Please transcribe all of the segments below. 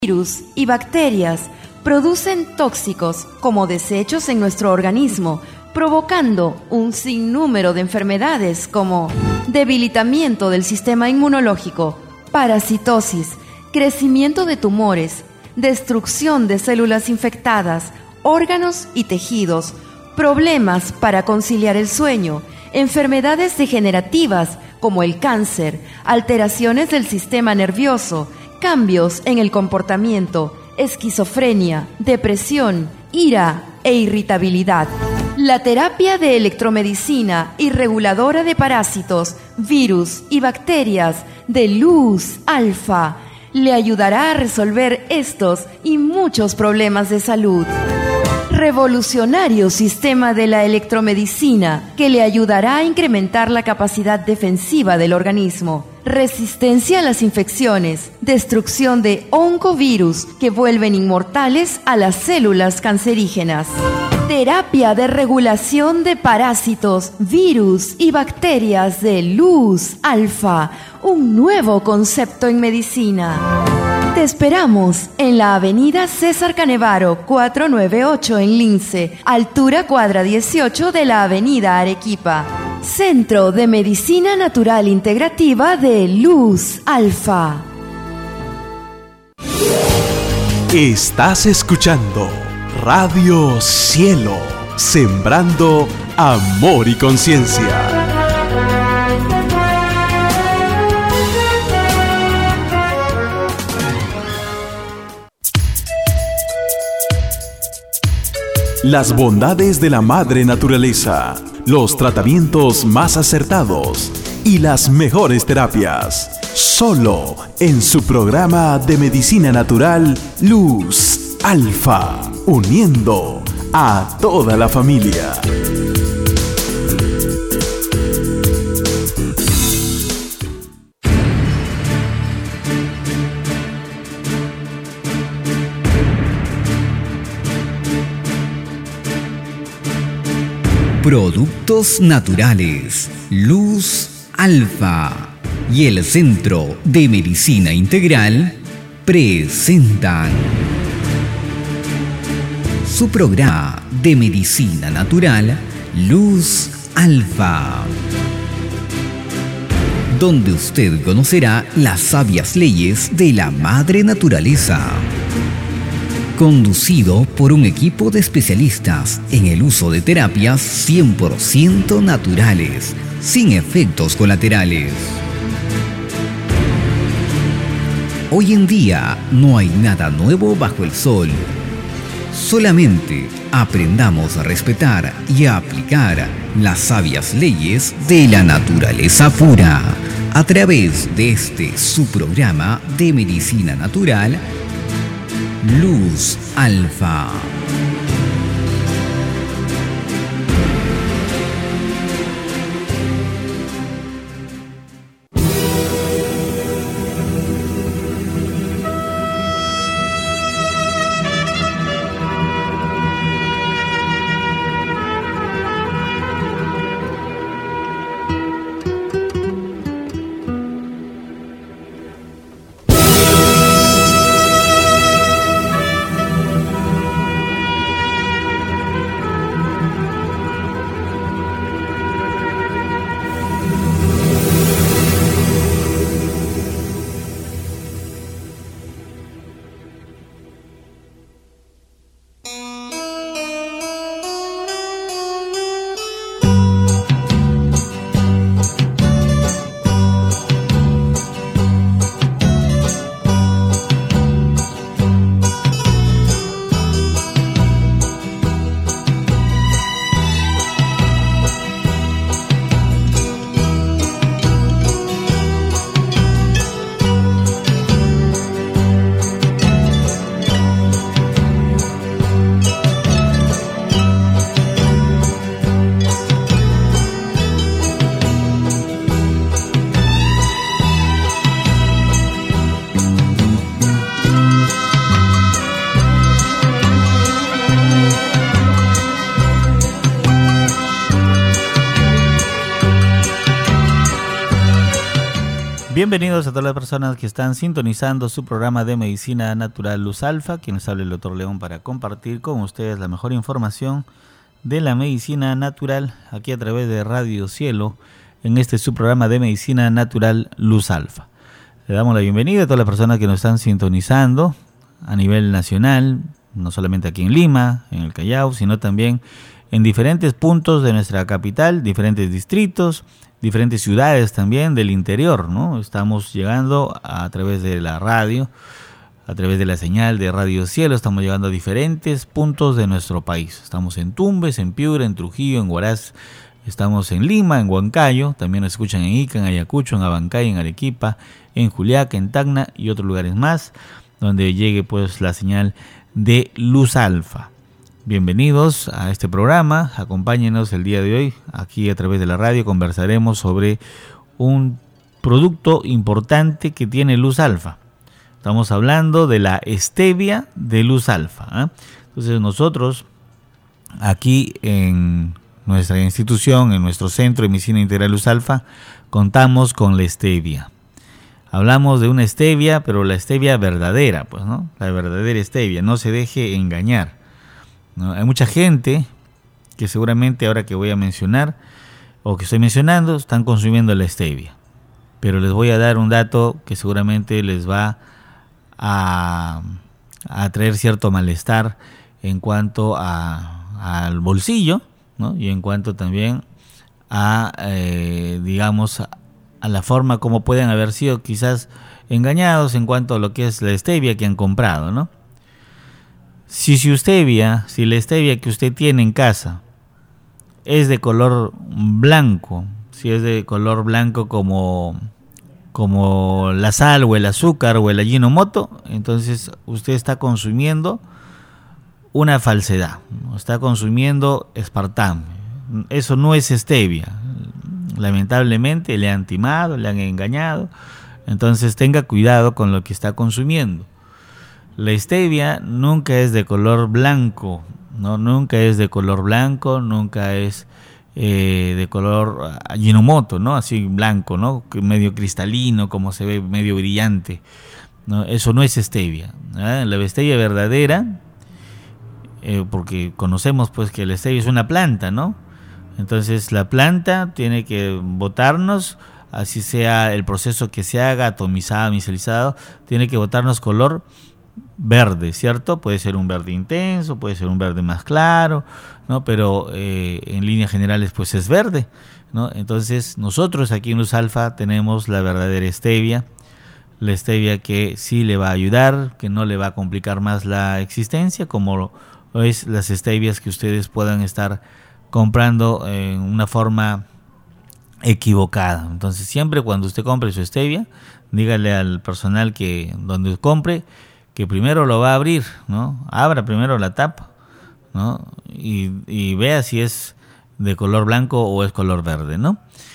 Virus y bacterias producen tóxicos como desechos en nuestro organismo, provocando un sinnúmero de enfermedades como debilitamiento del sistema inmunológico, parasitosis, crecimiento de tumores, destrucción de células infectadas, órganos y tejidos, problemas para conciliar el sueño, enfermedades degenerativas como el cáncer, alteraciones del sistema nervioso, cambios en el comportamiento, esquizofrenia, depresión, ira e irritabilidad. La terapia de electromedicina y reguladora de parásitos, virus y bacterias de luz alfa le ayudará a resolver estos y muchos problemas de salud. Revolucionario sistema de la electromedicina que le ayudará a incrementar la capacidad defensiva del organismo, resistencia a las infecciones, destrucción de oncovirus que vuelven inmortales a las células cancerígenas. Terapia de regulación de parásitos, virus y bacterias de luz alfa, un nuevo concepto en medicina. Te esperamos en la avenida César Canevaro, 498 en Lince, altura cuadra 18 de la avenida Arequipa. Centro de Medicina Natural Integrativa de Luz Alfa. Estás escuchando Radio Cielo, sembrando amor y conciencia. Las bondades de la madre naturaleza, los tratamientos más acertados y las mejores terapias. Solo en su programa de medicina natural Luz Alfa, uniendo a toda la familia. Productos naturales, Luz Alfa y el Centro de Medicina Integral presentan su programa de medicina natural Luz Alfa, donde usted conocerá las sabias leyes de la madre naturaleza. Conducido por un equipo de especialistas en el uso de terapias 100% naturales, sin efectos colaterales. Hoy en día no hay nada nuevo bajo el sol. Solamente aprendamos a respetar y a aplicar las sabias leyes de la naturaleza pura a través de este su programa de medicina natural Luz Alfa. Bienvenidos a todas las personas que están sintonizando su programa de Medicina Natural Luz Alfa, quien les habla el Dr. León para compartir con ustedes la mejor información de la medicina natural aquí a través de Radio Cielo en este su programa de Medicina Natural Luz Alfa. Le damos la bienvenida a todas las personas que nos están sintonizando a nivel nacional, no solamente aquí en Lima, en el Callao, sino también en diferentes puntos de nuestra capital, diferentes distritos, diferentes ciudades también del interior, ¿no? Estamos llegando a través de la radio, a través de la señal de Radio Cielo, estamos llegando a diferentes puntos de nuestro país. Estamos en Tumbes, en Piura, en Trujillo, en Huaraz, estamos en Lima, en Huancayo, también nos escuchan en Ica, en Ayacucho, en Abancay, en Arequipa, en Juliaca, en Tacna y otros lugares más, donde llegue pues la señal de Luz Alfa. Bienvenidos a este programa, acompáñenos el día de hoy, aquí a través de la radio conversaremos sobre un producto importante que tiene Luz Alfa. Estamos hablando de la stevia de Luz Alfa, ¿eh? Entonces nosotros aquí en nuestra institución, en nuestro Centro de Medicina Integral Luz Alfa, contamos con la stevia. Hablamos de una stevia, pero la stevia verdadera, pues, ¿no? La verdadera stevia, no se deje engañar, ¿no? Hay mucha gente que seguramente ahora que voy a mencionar o que estoy mencionando están consumiendo la stevia, pero les voy a dar un dato que seguramente les va a traer cierto malestar en cuanto al bolsillo, ¿no? Y en cuanto también a digamos a la forma como pueden haber sido quizás engañados en cuanto a lo que es la stevia que han comprado, ¿no? Si la stevia que usted tiene en casa es de color blanco, si es de color blanco como la sal o el azúcar o el Ajinomoto, entonces usted está consumiendo una falsedad, está consumiendo aspartame. Eso no es stevia. Lamentablemente le han timado, le han engañado. Entonces tenga cuidado con lo que está consumiendo. La stevia nunca es de color blanco, ¿no? Nunca es de color blanco, nunca es de color Ajinomoto, ¿no? Así blanco, ¿no? Medio cristalino, como se ve, medio brillante, ¿no? Eso no es stevia, ¿eh? La stevia verdadera, porque conocemos pues que la stevia es una planta, ¿no? Entonces la planta tiene que botarnos, así sea el proceso que se haga, atomizado, micelizado, tiene que botarnos color verde, ¿cierto? Puede ser un verde intenso, puede ser un verde más claro, ¿no? Pero en líneas generales pues es verde, ¿no? Entonces nosotros aquí en Luz Alfa tenemos la verdadera stevia, la stevia que sí le va a ayudar, que no le va a complicar más la existencia, como es las stevias que ustedes puedan estar comprando en una forma equivocada. Entonces siempre cuando usted compre su stevia, dígale al personal que donde compre que primero lo va a abrir, ¿no? Abra primero la tapa, ¿no? Y vea si es de color blanco o es color verde, ¿no?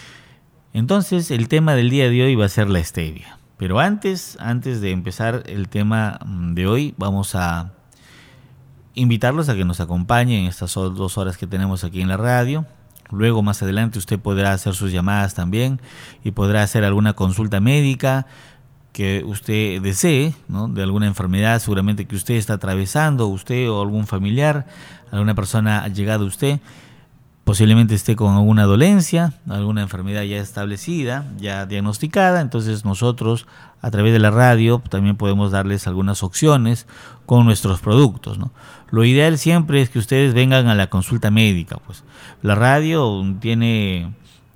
Entonces el tema del día de hoy va a ser la stevia. Pero antes de empezar el tema de hoy, vamos a invitarlos a que nos acompañen en estas 2 horas que tenemos aquí en la radio. Luego más adelante usted podrá hacer sus llamadas también y podrá hacer alguna consulta médica que usted desee, ¿no? De alguna enfermedad seguramente que usted está atravesando, usted o algún familiar, alguna persona allegada a usted, posiblemente esté con alguna dolencia, alguna enfermedad ya establecida, ya diagnosticada. Entonces nosotros a través de la radio también podemos darles algunas opciones con nuestros productos, ¿no? Lo ideal siempre es que ustedes vengan a la consulta médica, pues la radio tiene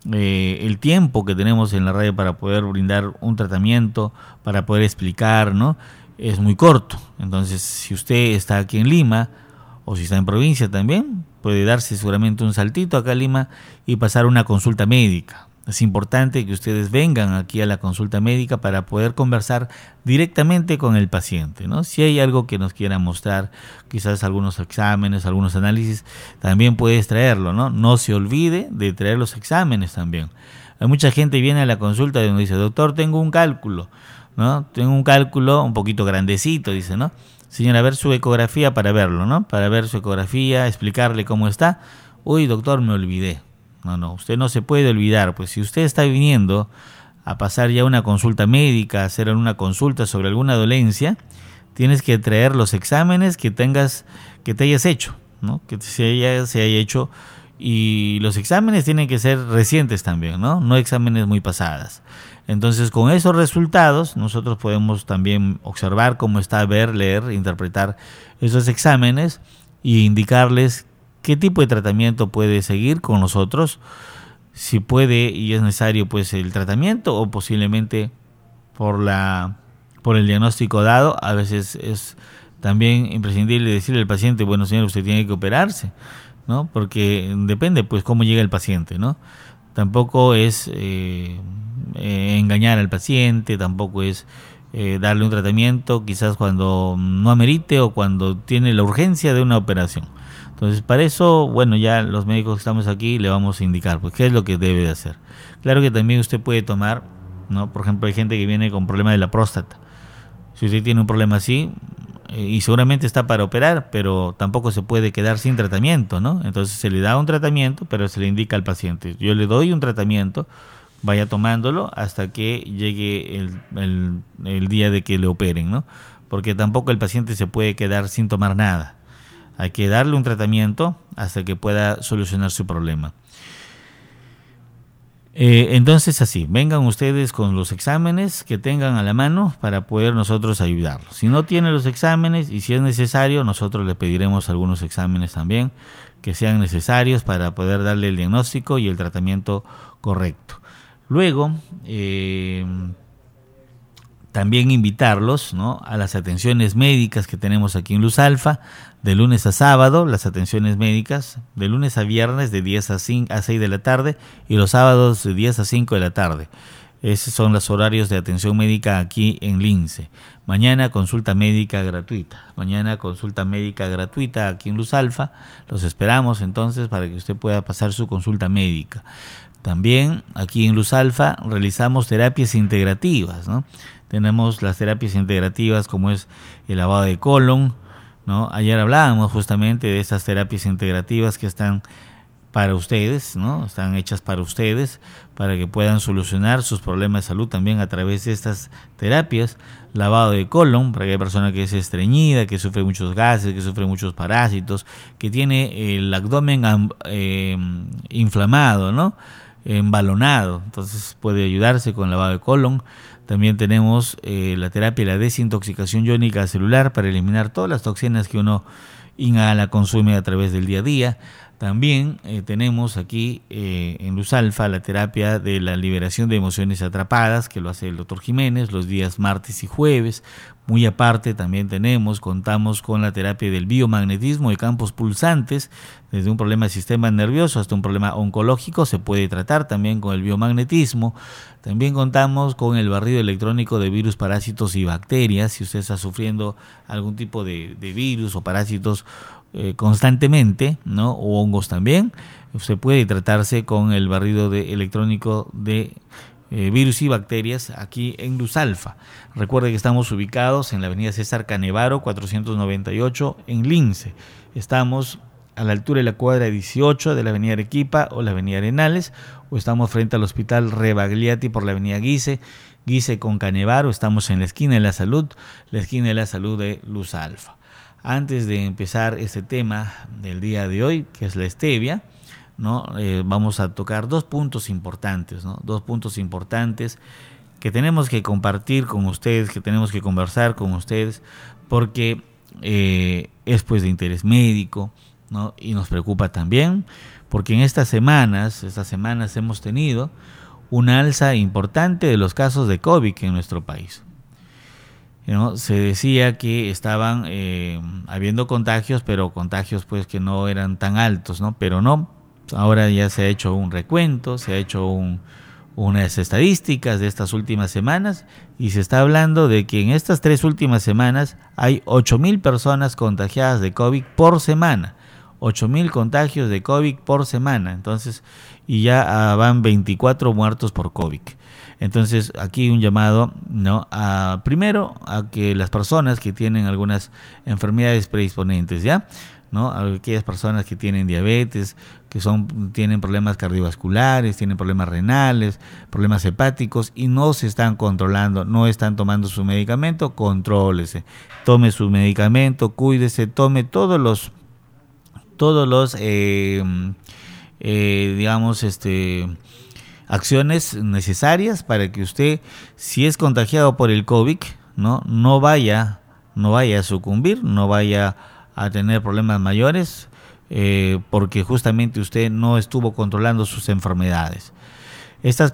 el tiempo que tenemos en la radio para poder brindar un tratamiento, para poder explicar, ¿no? Es muy corto. Entonces, si usted está aquí en Lima o si está en provincia también, puede darse seguramente un saltito acá a Lima y pasar una consulta médica. Es importante que ustedes vengan aquí a la consulta médica para poder conversar directamente con el paciente, ¿no? Si hay algo que nos quiera mostrar, quizás algunos exámenes, algunos análisis, también puedes traerlo, ¿no? No se olvide de traer los exámenes también. Hay mucha gente que viene a la consulta y nos dice, doctor, tengo un cálculo, ¿no? Tengo un cálculo un poquito grandecito, dice, ¿no? Señora, a ver su ecografía para verlo, ¿no? Para ver su ecografía, explicarle cómo está. Uy, doctor, me olvidé. No, usted no se puede olvidar, pues si usted está viniendo a pasar ya una consulta médica, a hacer una consulta sobre alguna dolencia, tienes que traer los exámenes que te hayas hecho, ¿no? Que se haya hecho, y los exámenes tienen que ser recientes también, no exámenes muy pasadas. Entonces, con esos resultados, nosotros podemos también observar cómo está, ver, leer, interpretar esos exámenes y indicarles qué tipo de tratamiento puede seguir con nosotros, si puede y es necesario pues el tratamiento, o posiblemente por el diagnóstico dado, a veces es también imprescindible decirle al paciente, bueno señor, usted tiene que operarse, ¿no? Porque depende pues cómo llega el paciente, ¿no? Tampoco es engañar al paciente, tampoco es darle un tratamiento quizás cuando no amerite o cuando tiene la urgencia de una operación. Entonces, para eso, bueno, ya los médicos que estamos aquí le vamos a indicar pues qué es lo que debe de hacer. Claro que también usted puede tomar, ¿no? Por ejemplo, hay gente que viene con problema de la próstata. Si usted tiene un problema así, y seguramente está para operar, pero tampoco se puede quedar sin tratamiento, ¿no? Entonces se le da un tratamiento, pero se le indica al paciente, yo le doy un tratamiento, vaya tomándolo hasta que llegue el día de que le operen, ¿no? Porque tampoco el paciente se puede quedar sin tomar nada. Hay que darle un tratamiento hasta que pueda solucionar su problema. Entonces así, vengan ustedes con los exámenes que tengan a la mano para poder nosotros ayudarlos. Si no tienen los exámenes y si es necesario, nosotros le pediremos algunos exámenes también que sean necesarios para poder darle el diagnóstico y el tratamiento correcto. Luego, también invitarlos, ¿no? a las atenciones médicas que tenemos aquí en Luz Alfa, de lunes a sábado, las atenciones médicas, de lunes a viernes de 10 a 6 de la tarde y los sábados de 10 a 5 de la tarde. Esos son los horarios de atención médica aquí en Lince. Mañana consulta médica gratuita. Mañana consulta médica gratuita aquí en Luz Alfa. Los esperamos entonces para que usted pueda pasar su consulta médica. También aquí en Luz Alfa realizamos terapias integrativas, ¿no? Tenemos las terapias integrativas como es el lavado de colon, ¿no? Ayer hablábamos justamente de esas terapias integrativas que están para ustedes, ¿no? Están hechas para ustedes, para que puedan solucionar sus problemas de salud también a través de estas terapias. Lavado de colon, para aquella persona que es estreñida, que sufre muchos gases, que sufre muchos parásitos, que tiene el abdomen inflamado, ¿no? Embalonado, entonces puede ayudarse con lavado de colon. También tenemos la terapia de la desintoxicación iónica celular para eliminar todas las toxinas que uno inhala, consume a través del día a día. También tenemos aquí en Luz Alfa la terapia de la liberación de emociones atrapadas, que lo hace el doctor Jiménez los días martes y jueves. Muy aparte también contamos con la terapia del biomagnetismo de campos pulsantes, desde un problema del sistema nervioso hasta un problema oncológico se puede tratar también con el biomagnetismo. También contamos con el barrido electrónico de virus, parásitos y bacterias. Si usted está sufriendo algún tipo de virus o parásitos constantemente, ¿no? o hongos también, usted puede tratarse con el barrido electrónico de virus y bacterias aquí en Luz Alfa. Recuerde que estamos ubicados en la avenida César Canevaro 498 en Lince. Estamos a la altura de la cuadra 18 de la avenida Arequipa o la avenida Arenales, o estamos frente al hospital Rebagliati por la avenida Guise con Canevaro. Estamos en la esquina de la salud de Luz Alfa. Antes de empezar este tema del día de hoy, que es la stevia, ¿no? Vamos a tocar dos puntos importantes, ¿no? Dos puntos importantes que tenemos que compartir con ustedes, que tenemos que conversar con ustedes, porque es pues de interés médico, ¿no? Y nos preocupa también, porque en estas semanas hemos tenido una alza importante de los casos de COVID en nuestro país. ¿No? Se decía que estaban habiendo contagios, pero contagios pues que no eran tan altos, ¿no? Pero no, ahora ya se ha hecho un recuento, se ha hecho unas estadísticas de estas últimas semanas y se está hablando de que en estas 3 últimas semanas hay 8,000 personas contagiadas de COVID por semana. 8,000 contagios de COVID por semana, entonces, y ya van 24 muertos por COVID. Entonces, aquí un llamado, ¿no? Primero, a que las personas que tienen algunas enfermedades predisponentes, ¿ya? ¿no? Aquellas personas que tienen diabetes, tienen problemas cardiovasculares, tienen problemas renales, problemas hepáticos y no se están controlando, no están tomando su medicamento, contrólese, tome su medicamento, cuídese, tome todos los acciones necesarias para que usted, si es contagiado por el COVID, no vaya a sucumbir, no vaya a tener problemas mayores, porque justamente usted no estuvo controlando sus enfermedades. Estas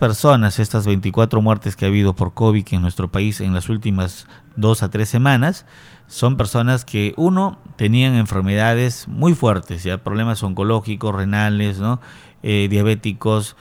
24 muertes que ha habido por COVID en nuestro país en las últimas 2 a 3 semanas, son personas que, uno, tenían enfermedades muy fuertes, ya problemas oncológicos, renales, diabéticos,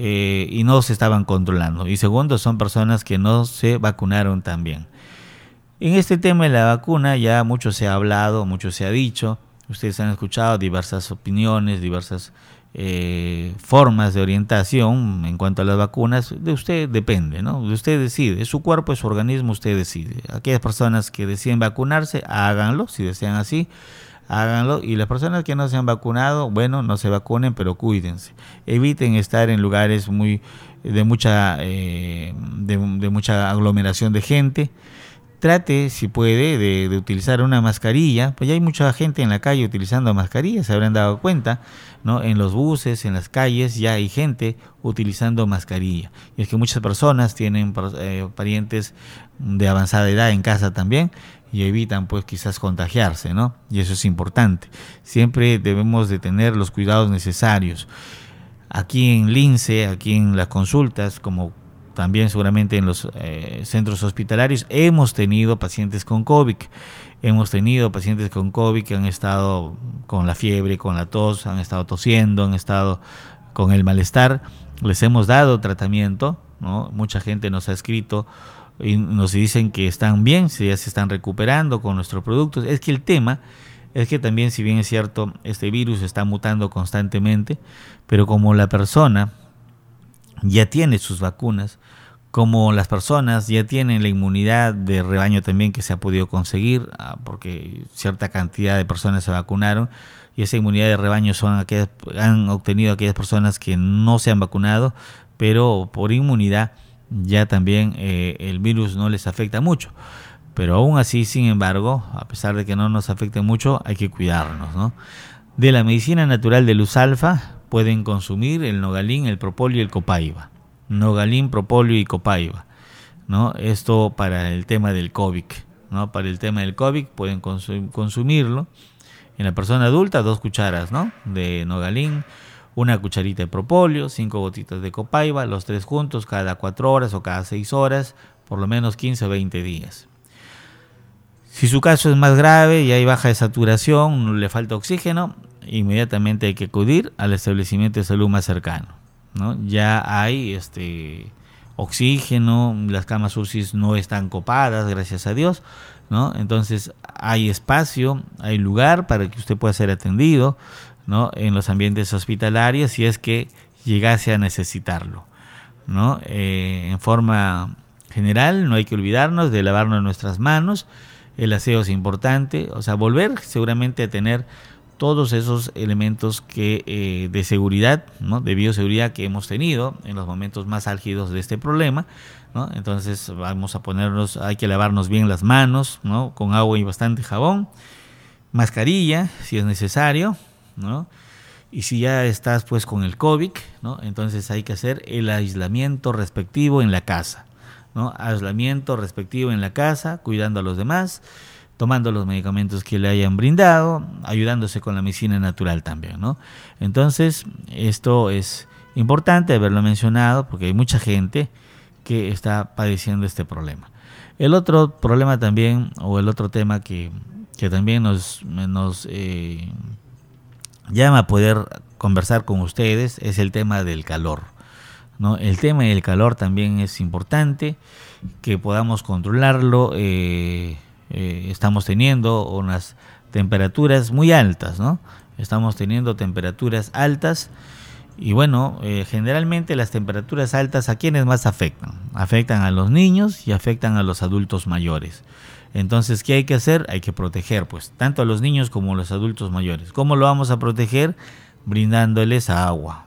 y no se estaban controlando. Y segundo, son personas que no se vacunaron también. En este tema de la vacuna ya mucho se ha hablado, mucho se ha dicho. Ustedes han escuchado diversas opiniones, diversas formas de orientación en cuanto a las vacunas. De usted depende, ¿no? De usted decide, es su cuerpo, es su organismo, usted decide. Aquellas personas que deciden vacunarse, háganlo, si desean así, háganlo. Y las personas que no se han vacunado, bueno, no se vacunen, pero cuídense. Eviten estar en lugares de mucha aglomeración de gente. Trate, si puede, de utilizar una mascarilla. Pues ya hay mucha gente en la calle utilizando mascarillas, se habrán dado cuenta, ¿no? En los buses, en las calles, ya hay gente utilizando mascarilla. Y es que muchas personas tienen parientes de avanzada edad en casa también y evitan, pues, quizás contagiarse, ¿no? Y eso es importante. Siempre debemos de tener los cuidados necesarios. Aquí en Lince, aquí en las consultas, como también seguramente en los centros hospitalarios, hemos tenido pacientes con COVID. Hemos tenido pacientes con COVID que han estado con la fiebre, con la tos, han estado tosiendo, han estado con el malestar. Les hemos dado tratamiento, ¿no? Mucha gente nos ha escrito y nos dicen que están bien, si ya se están recuperando con nuestros productos. Es que el tema es que también, si bien es cierto, este virus está mutando constantemente, pero como la persona ya tiene sus vacunas, como las personas ya tienen la inmunidad de rebaño también que se ha podido conseguir, porque cierta cantidad de personas se vacunaron, y esa inmunidad de rebaño han obtenido aquellas personas que no se han vacunado, pero por inmunidad ya también el virus no les afecta mucho. Pero aún así, sin embargo, a pesar de que no nos afecte mucho, hay que cuidarnos, ¿no? De la medicina natural de Luz Alfa pueden consumir el nogalín, el propóleo y el copaiba. Nogalín, propóleo y copaiba, ¿no? Esto para el tema del COVID, ¿no? Para el tema del COVID pueden consumirlo. En la persona adulta, 2 cucharas, ¿no? De nogalín, 1 cucharita de propóleo, 5 gotitas de copaiba, los 3 juntos cada 4 horas o cada 6 horas, por lo menos 15 o 20 días. Si su caso es más grave y hay baja de saturación, le falta oxígeno, inmediatamente hay que acudir al establecimiento de salud más cercano, ¿no? Ya hay oxígeno, las camas UCI no están copadas, gracias a Dios, ¿no? Entonces hay espacio, hay lugar para que usted pueda ser atendido, ¿no? En los ambientes hospitalarios, si es que llegase a necesitarlo, ¿no? En forma general, no hay que olvidarnos de lavarnos nuestras manos. El aseo es importante, o sea, volver seguramente a tener todos esos elementos que de seguridad, ¿no? De bioseguridad que hemos tenido en los momentos más álgidos de este problema, ¿no? Entonces hay que lavarnos bien las manos, ¿no? Con agua y bastante jabón, mascarilla si es necesario, ¿no? Y si ya estás pues con el COVID, ¿no? Entonces hay que hacer el aislamiento respectivo en la casa, ¿no? Aislamiento respectivo en la casa, cuidando a los demás, tomando los medicamentos que le hayan brindado, ayudándose con la medicina natural también, ¿no? Entonces, esto es importante haberlo mencionado porque hay mucha gente que está padeciendo este problema. El otro problema también, o el otro tema que también nos llama a poder conversar con ustedes es el tema del calor, ¿no? El tema del calor también es importante que podamos controlarlo. Estamos teniendo unas temperaturas muy altas, ¿no? Estamos teniendo temperaturas altas y bueno, generalmente las temperaturas altas, ¿a quiénes más afectan? Afectan a los niños y afectan a los adultos mayores. Entonces, ¿qué hay que hacer? Hay que proteger, pues, tanto a los niños como a los adultos mayores. ¿Cómo lo vamos a proteger? Brindándoles agua.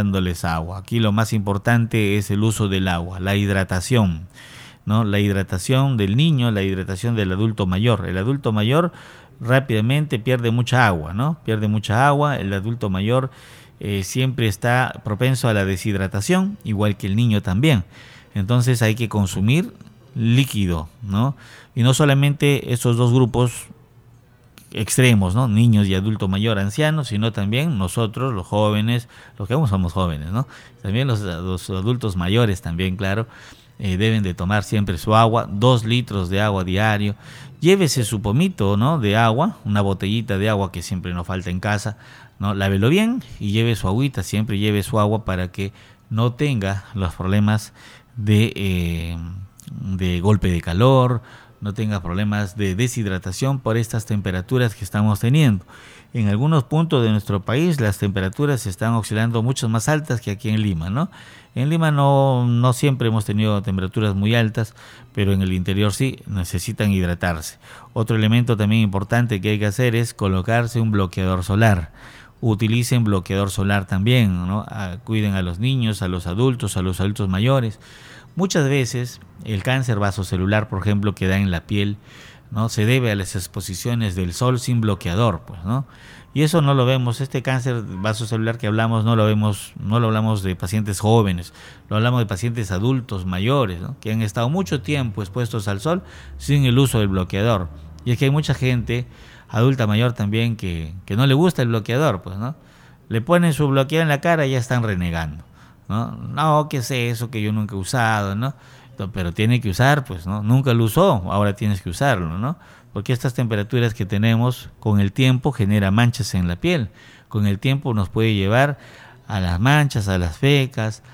Aquí lo más importante es el uso del agua, la hidratación, ¿no? La hidratación del niño, la hidratación del adulto mayor. El adulto mayor rápidamente pierde mucha agua, ¿no? El adulto mayor siempre está propenso a la deshidratación, igual que el niño también. Entonces hay que consumir líquido, ¿no? Y no solamente esos dos grupos extremos, ¿no? Niños y adulto mayor, ancianos, sino también nosotros, los jóvenes, los que aún somos jóvenes, ¿no? También los adultos mayores también, claro, deben de tomar siempre su agua, 2 litros de agua diario. Llévese su pomito, ¿no? De agua, una botellita de agua que siempre nos falta en casa, ¿no? Lávelo bien y lleve su agüita, siempre lleve su agua para que no tenga los problemas de golpe de calor, no tenga problemas de deshidratación por estas temperaturas que estamos teniendo. En algunos puntos de nuestro país las temperaturas están oscilando mucho más altas que aquí en Lima, ¿no? En Lima no siempre hemos tenido temperaturas muy altas, pero en el interior sí necesitan hidratarse. Otro elemento también importante que hay que hacer es colocarse un bloqueador solar. Utilicen bloqueador solar también, ¿no? Cuiden a los niños, a los adultos mayores. Muchas veces el cáncer vasocelular, por ejemplo, que da en la piel, ¿no? Se debe a las exposiciones del sol sin bloqueador, pues, ¿no? Y eso no lo vemos, este cáncer vasocelular que hablamos, no lo hablamos de pacientes jóvenes, lo hablamos de pacientes adultos mayores, ¿no? Que han estado mucho tiempo expuestos al sol sin el uso del bloqueador. Y es que hay mucha gente adulta mayor también que no le gusta el bloqueador, pues, ¿no? Le ponen su bloqueador en la cara y ya están renegando, ¿no? No, ¿qué es eso que yo nunca he usado, ¿no? Pero tiene que usar, pues, ¿no? Nunca lo usó, ahora tienes que usarlo, ¿no? Porque estas temperaturas que tenemos con el tiempo genera manchas en la piel. Con el tiempo nos puede llevar a las manchas, a las pecas,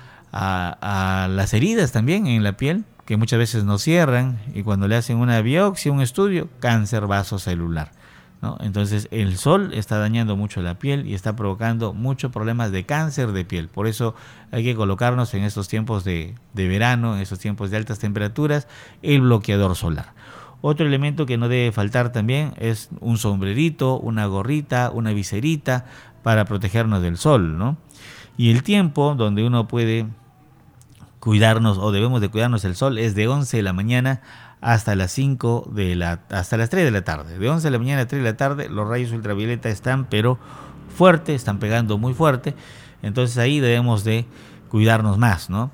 a las heridas también en la piel, que muchas veces no cierran, y cuando le hacen una biopsia, un estudio, cáncer vasocelular, ¿no? Entonces el sol está dañando mucho la piel y está provocando muchos problemas de cáncer de piel. Por eso hay que colocarnos en estos tiempos de verano, en estos tiempos de altas temperaturas, el bloqueador solar. Otro elemento que no debe faltar también es un sombrerito, una gorrita, una viserita para protegernos del sol, ¿no? Y el tiempo donde uno puede cuidarnos o debemos de cuidarnos del sol es de 11 de la mañana hasta las 3 de la tarde. De 11 de la mañana a 3 de la tarde los rayos ultravioleta están pero fuerte, están pegando muy fuerte. Entonces ahí debemos de cuidarnos más, ¿no?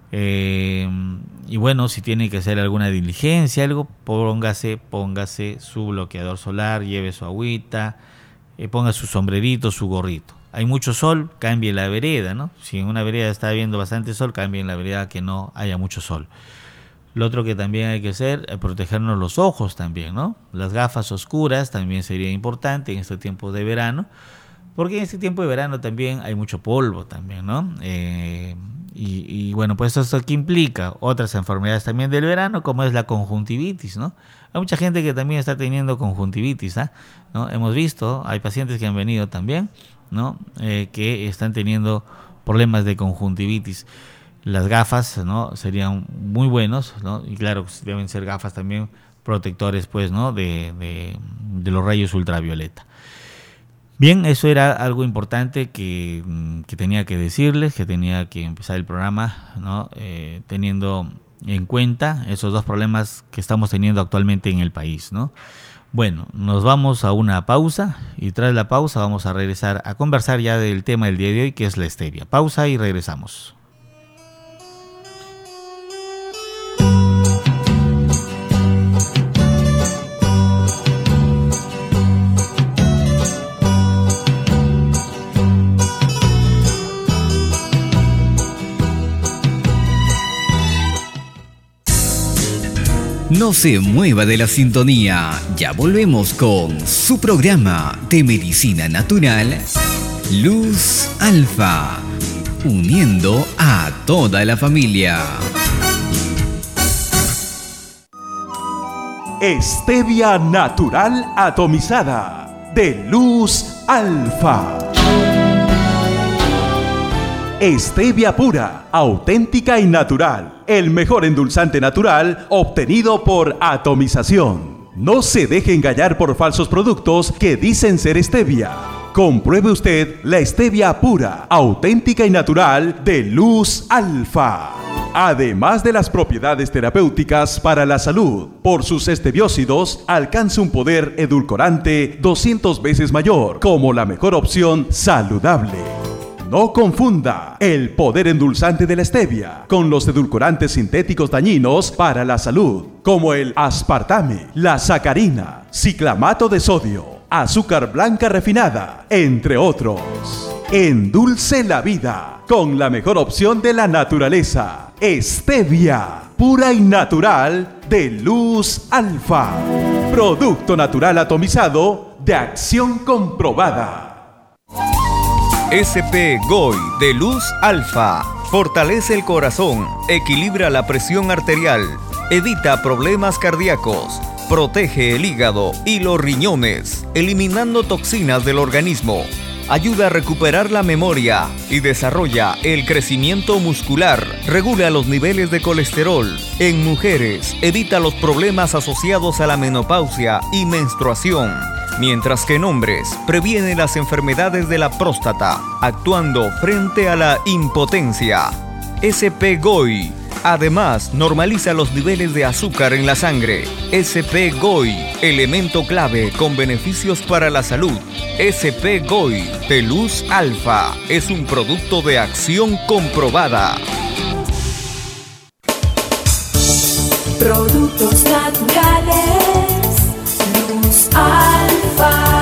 Y bueno, si tiene que hacer alguna diligencia, algo, póngase su bloqueador solar, lleve su agüita, ponga su sombrerito, su gorrito. Hay mucho sol, cambie la vereda, ¿no? Si en una vereda está habiendo bastante sol, cambie en la vereda que no haya mucho sol. Lo otro que también hay que hacer es protegernos los ojos también, ¿no? Las gafas oscuras también sería importante en este tiempo de verano, porque en este tiempo de verano también hay mucho polvo también, ¿no? Y bueno, pues esto que implica otras enfermedades también del verano, como es la conjuntivitis, ¿no? Hay mucha gente que también está teniendo conjuntivitis, ¿no? Hemos visto, hay pacientes que han venido también, ¿no? Que están teniendo problemas de conjuntivitis. Las gafas, ¿no? Serían muy buenos, ¿no? Y claro, deben ser gafas también protectores, pues, ¿no? De los rayos ultravioleta. Bien, eso era algo importante que tenía que decirles, que tenía que empezar el programa, ¿no? Teniendo en cuenta esos dos problemas que estamos teniendo actualmente en el país, ¿no? Bueno, nos vamos a una pausa y tras la pausa vamos a regresar a conversar ya del tema del día de hoy, que es la stevia. Pausa y regresamos. No se mueva de la sintonía, ya volvemos con su programa de medicina natural, Luz Alfa, uniendo a toda la familia. Stevia natural atomizada de Luz Alfa. Stevia pura, auténtica y natural. El mejor endulzante natural obtenido por atomización. No se deje engañar por falsos productos que dicen ser stevia. Compruebe usted la stevia pura, auténtica y natural de Luz Alfa. Además de las propiedades terapéuticas para la salud, por sus esteviósidos alcanza un poder edulcorante 200 veces mayor, como la mejor opción saludable. No confunda el poder endulzante de la stevia con los edulcorantes sintéticos dañinos para la salud, como el aspartame, la sacarina, ciclamato de sodio, azúcar blanca refinada, entre otros. Endulce la vida con la mejor opción de la naturaleza, stevia, pura y natural de Luz Alfa. Producto natural atomizado de acción comprobada. SP GOI de Luz Alfa fortalece el corazón, equilibra la presión arterial, evita problemas cardíacos, protege el hígado y los riñones, eliminando toxinas del organismo, ayuda a recuperar la memoria y desarrolla el crecimiento muscular, regula los niveles de colesterol. En mujeres, evita los problemas asociados a la menopausia y menstruación. Mientras que en hombres, previene las enfermedades de la próstata, actuando frente a la impotencia. SP GOI. Además, normaliza los niveles de azúcar en la sangre. SP GOI, elemento clave con beneficios para la salud. SP GOI de Luz Alfa es un producto de acción comprobada. Productos naturales. Luz Alfa.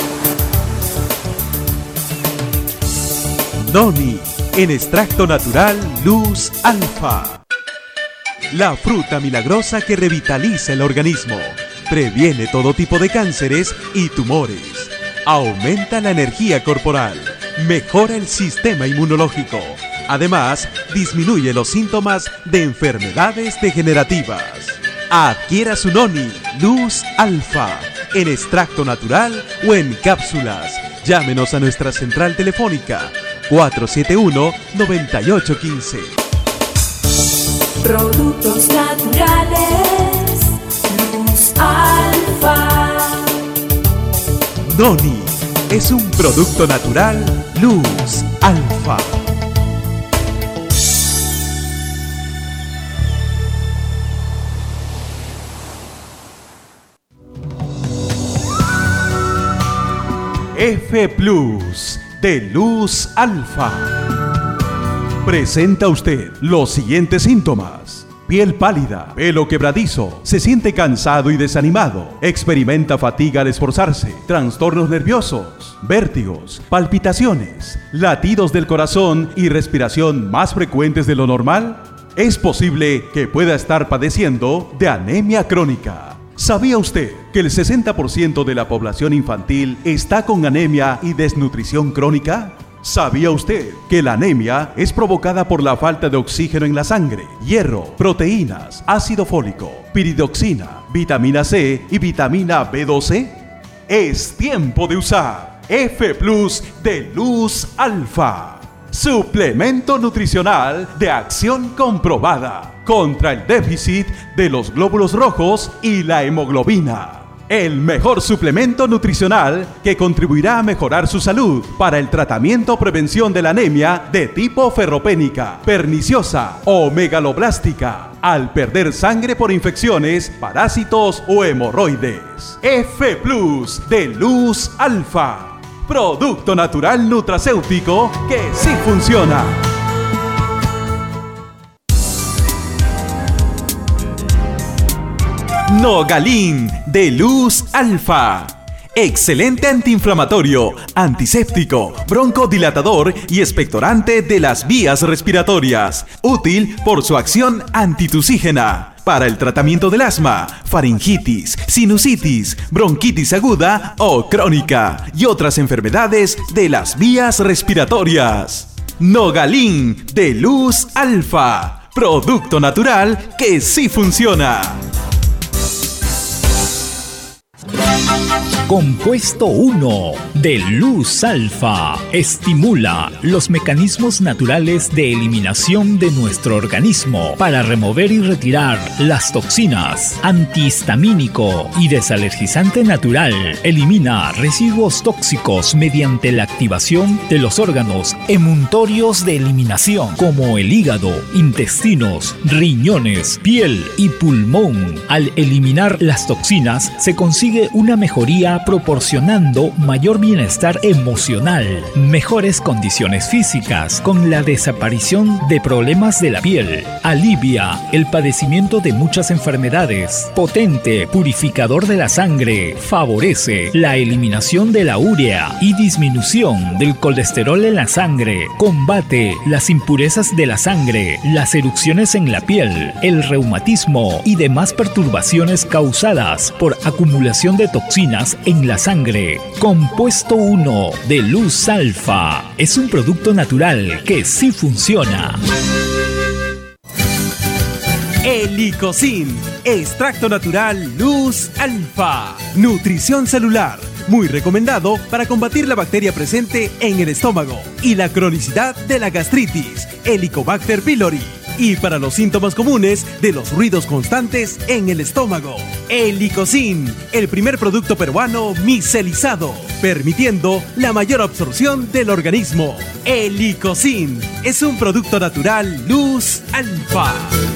Noni, en extracto natural Luz Alfa. La fruta milagrosa que revitaliza el organismo, previene todo tipo de cánceres y tumores, aumenta la energía corporal, mejora el sistema inmunológico. Además, disminuye los síntomas de enfermedades degenerativas. Adquiera su Noni Luz Alfa en extracto natural o en cápsulas. Llámenos a nuestra central telefónica 471-9815. Productos naturales. Luz Alfa. Noni es un producto natural Luz Alfa. F Plus de Luz Alfa. Presenta usted los siguientes síntomas: piel pálida, pelo quebradizo, se siente cansado y desanimado, experimenta fatiga al esforzarse, trastornos nerviosos, vértigos, palpitaciones, latidos del corazón y respiración más frecuentes de lo normal. Es posible que pueda estar padeciendo de anemia crónica. ¿Sabía usted que el 60% de la población infantil está con anemia y desnutrición crónica? ¿Sabía usted que la anemia es provocada por la falta de oxígeno en la sangre, hierro, proteínas, ácido fólico, piridoxina, vitamina C y vitamina B12? Es tiempo de usar F Plus de Luz Alfa. Suplemento nutricional de acción comprobada contra el déficit de los glóbulos rojos y la hemoglobina. El mejor suplemento nutricional que contribuirá a mejorar su salud para el tratamiento o prevención de la anemia de tipo ferropénica, perniciosa o megaloblástica, al perder sangre por infecciones, parásitos o hemorroides. F Plus de Luz Alfa. Producto natural nutracéutico que sí funciona. Nogalin de Luz Alfa. Excelente antiinflamatorio, antiséptico, broncodilatador y expectorante de las vías respiratorias. Útil por su acción antitusígena. Para el tratamiento del asma, faringitis, sinusitis, bronquitis aguda o crónica y otras enfermedades de las vías respiratorias. Nogalin de Luz Alfa. Producto natural que sí funciona. Compuesto 1 de Luz Alfa estimula los mecanismos naturales de eliminación de nuestro organismo para remover y retirar las toxinas. Antihistamínico y desalergizante natural. Elimina residuos tóxicos mediante la activación de los órganos emuntorios de eliminación como el hígado, intestinos, riñones, piel y pulmón. Al eliminar las toxinas se consigue una mejoría proporcionando mayor bienestar emocional, mejores condiciones físicas con la desaparición de problemas de la piel, alivia el padecimiento de muchas enfermedades, potente purificador de la sangre, favorece la eliminación de la urea y disminución del colesterol en la sangre, combate las impurezas de la sangre, las erupciones en la piel, el reumatismo y demás perturbaciones causadas por acumulación de toxinas en la sangre. Compuesto 1 de Luz Alfa es un producto natural que sí funciona. Helicocin, extracto natural Luz Alfa. Nutrición celular, muy recomendado para combatir la bacteria presente en el estómago y la cronicidad de la gastritis, Helicobacter pylori. Y para los síntomas comunes de los ruidos constantes en el estómago. Helicocin, el primer producto peruano micelizado, permitiendo la mayor absorción del organismo. Helicocin es un producto natural Luz Alfa.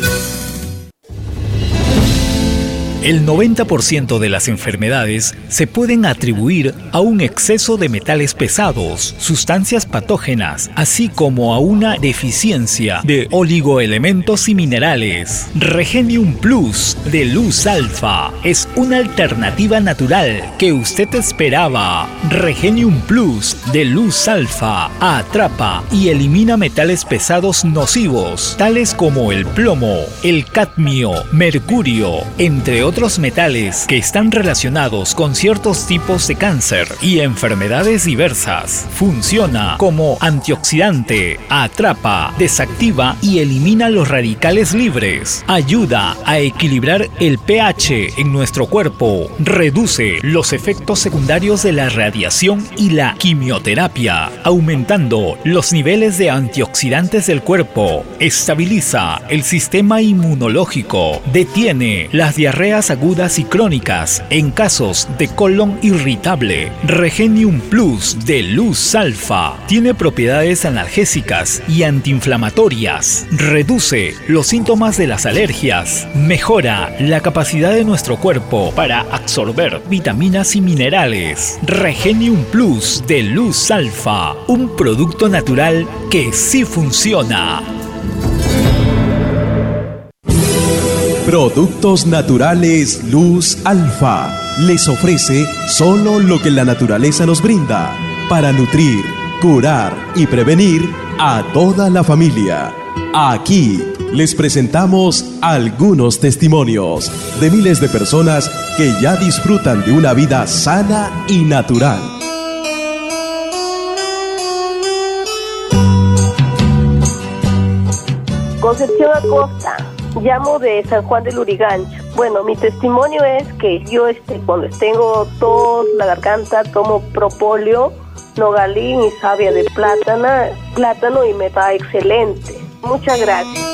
El 90% de las enfermedades se pueden atribuir a un exceso de metales pesados, sustancias patógenas, así como a una deficiencia de oligoelementos y minerales. Regenium Plus de Luz Alfa es una alternativa natural que usted esperaba. Regenium Plus de Luz Alfa atrapa y elimina metales pesados nocivos, tales como el plomo, el cadmio, mercurio, entre otros metales que están relacionados con ciertos tipos de cáncer y enfermedades diversas. Funciona como antioxidante, atrapa, desactiva y elimina los radicales libres. Ayuda a equilibrar el pH en nuestro cuerpo. Reduce los efectos secundarios de la radiación y la quimioterapia, aumentando los niveles de antioxidantes del cuerpo. Estabiliza el sistema inmunológico. Detiene las diarreas agudas y crónicas en casos de colon irritable. Regenium Plus de Luz Alfa tiene propiedades analgésicas y antiinflamatorias. Reduce los síntomas de las alergias. Mejora la capacidad de nuestro cuerpo para absorber vitaminas y minerales. Regenium Plus de Luz Alfa, un producto natural que sí funciona. Productos naturales Luz Alfa les ofrece solo lo que la naturaleza nos brinda para nutrir, curar y prevenir a toda la familia. Aquí les presentamos algunos testimonios de miles de personas que ya disfrutan de una vida sana y natural. Concepción Acosta. Llamo de San Juan del Lurigancho. Bueno, mi testimonio es que yo cuando tengo tos, la garganta, tomo propóleo, nogalín y savia de plátano y me va excelente. Muchas gracias.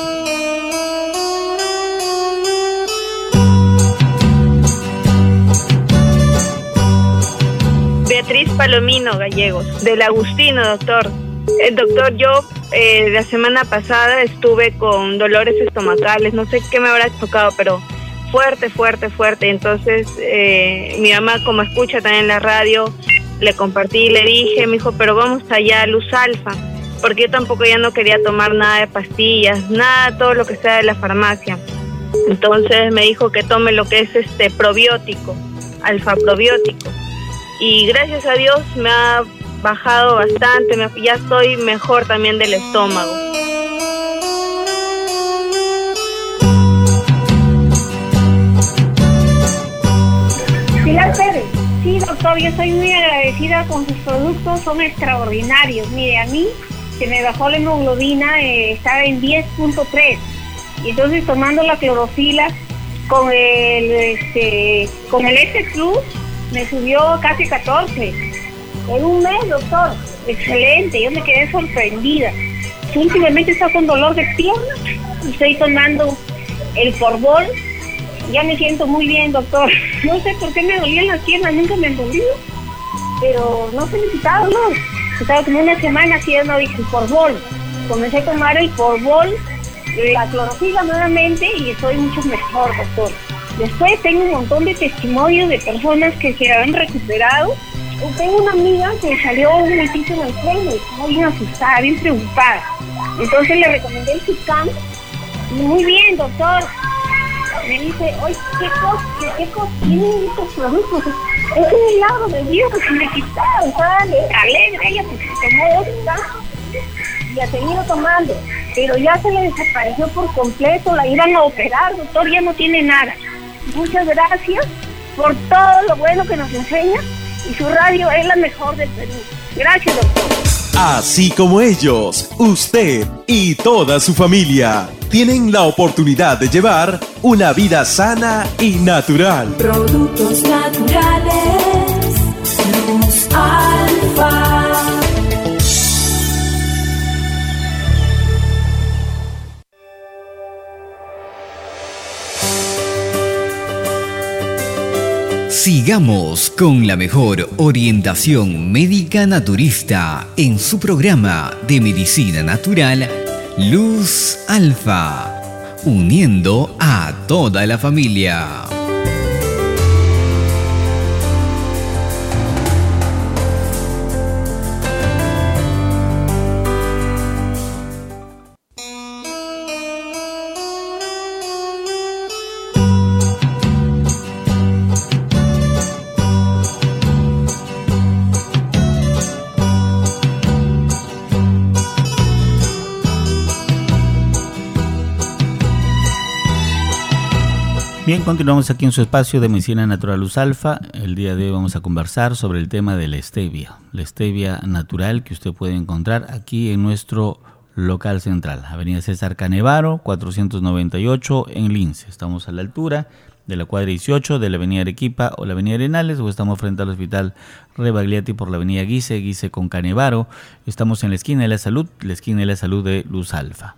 Beatriz Palomino Gallegos, del Agustino, doctor. Doctor, yo la semana pasada estuve con dolores estomacales, no sé qué me habrá tocado, pero fuerte. Entonces mi mamá, como escucha también la radio, le compartí y le dije, me dijo, pero vamos allá a Luz Alfa, porque yo tampoco ya no quería tomar nada de pastillas, nada, todo lo que sea de la farmacia. Entonces me dijo que tome lo que es probiótico, alfa probiótico. Y gracias a Dios me ha bajado bastante, ya estoy mejor también del estómago. Pilar Pérez. Sí, doctor, yo estoy muy agradecida con sus productos, son extraordinarios. Mire, a mí se me bajó la hemoglobina, estaba en 10.3, y entonces tomando la clorofila con el X Plus, me subió casi 14. En un mes, doctor. Excelente, yo me quedé sorprendida. Últimamente estoy con dolor de pierna, estoy tomando el Porbol. Ya me siento muy bien, doctor. No sé por qué me dolían las piernas, nunca me han dolido, pero no se me quitaba dolor. Estaba como una semana haciendo el Porbol. Comencé a tomar el Porbol, la clorofila nuevamente y estoy mucho mejor, doctor. Después tengo un montón de testimonios de personas que se han recuperado. Tengo una amiga que salió un momentito en el tren y estaba bien asustada, bien preocupada. Entonces le recomendé el Cicam y muy bien, doctor. Me dice, oye, ¿qué cosa tienen estos productos? Es un milagro de Dios que se me quitaron. Estaba alegre ella porque se tomó 2 cajas y ha seguido tomando. Pero ya se le desapareció por completo, la iban a operar, doctor, ya no tiene nada. Muchas gracias por todo lo bueno que nos enseña y su radio es la mejor del Perú. Gracias, doctor. Así como ellos, usted y toda su familia tienen la oportunidad de llevar una vida sana y natural. Productos naturales, Luz Alfa. Sigamos con la mejor orientación médica naturista en su programa de medicina natural Luz Alfa, uniendo a toda la familia. Bien, continuamos aquí en su espacio de Medicina Natural Luz Alfa. El día de hoy vamos a conversar sobre el tema de la stevia natural que usted puede encontrar aquí en nuestro local central, Avenida César Canevaro, 498 en Lince. Estamos a la altura de la cuadra 18 de la Avenida Arequipa o la Avenida Arenales, o estamos frente al Hospital Rebagliati por la Avenida Guise con Canevaro. Estamos en la esquina de la salud de Luz Alfa.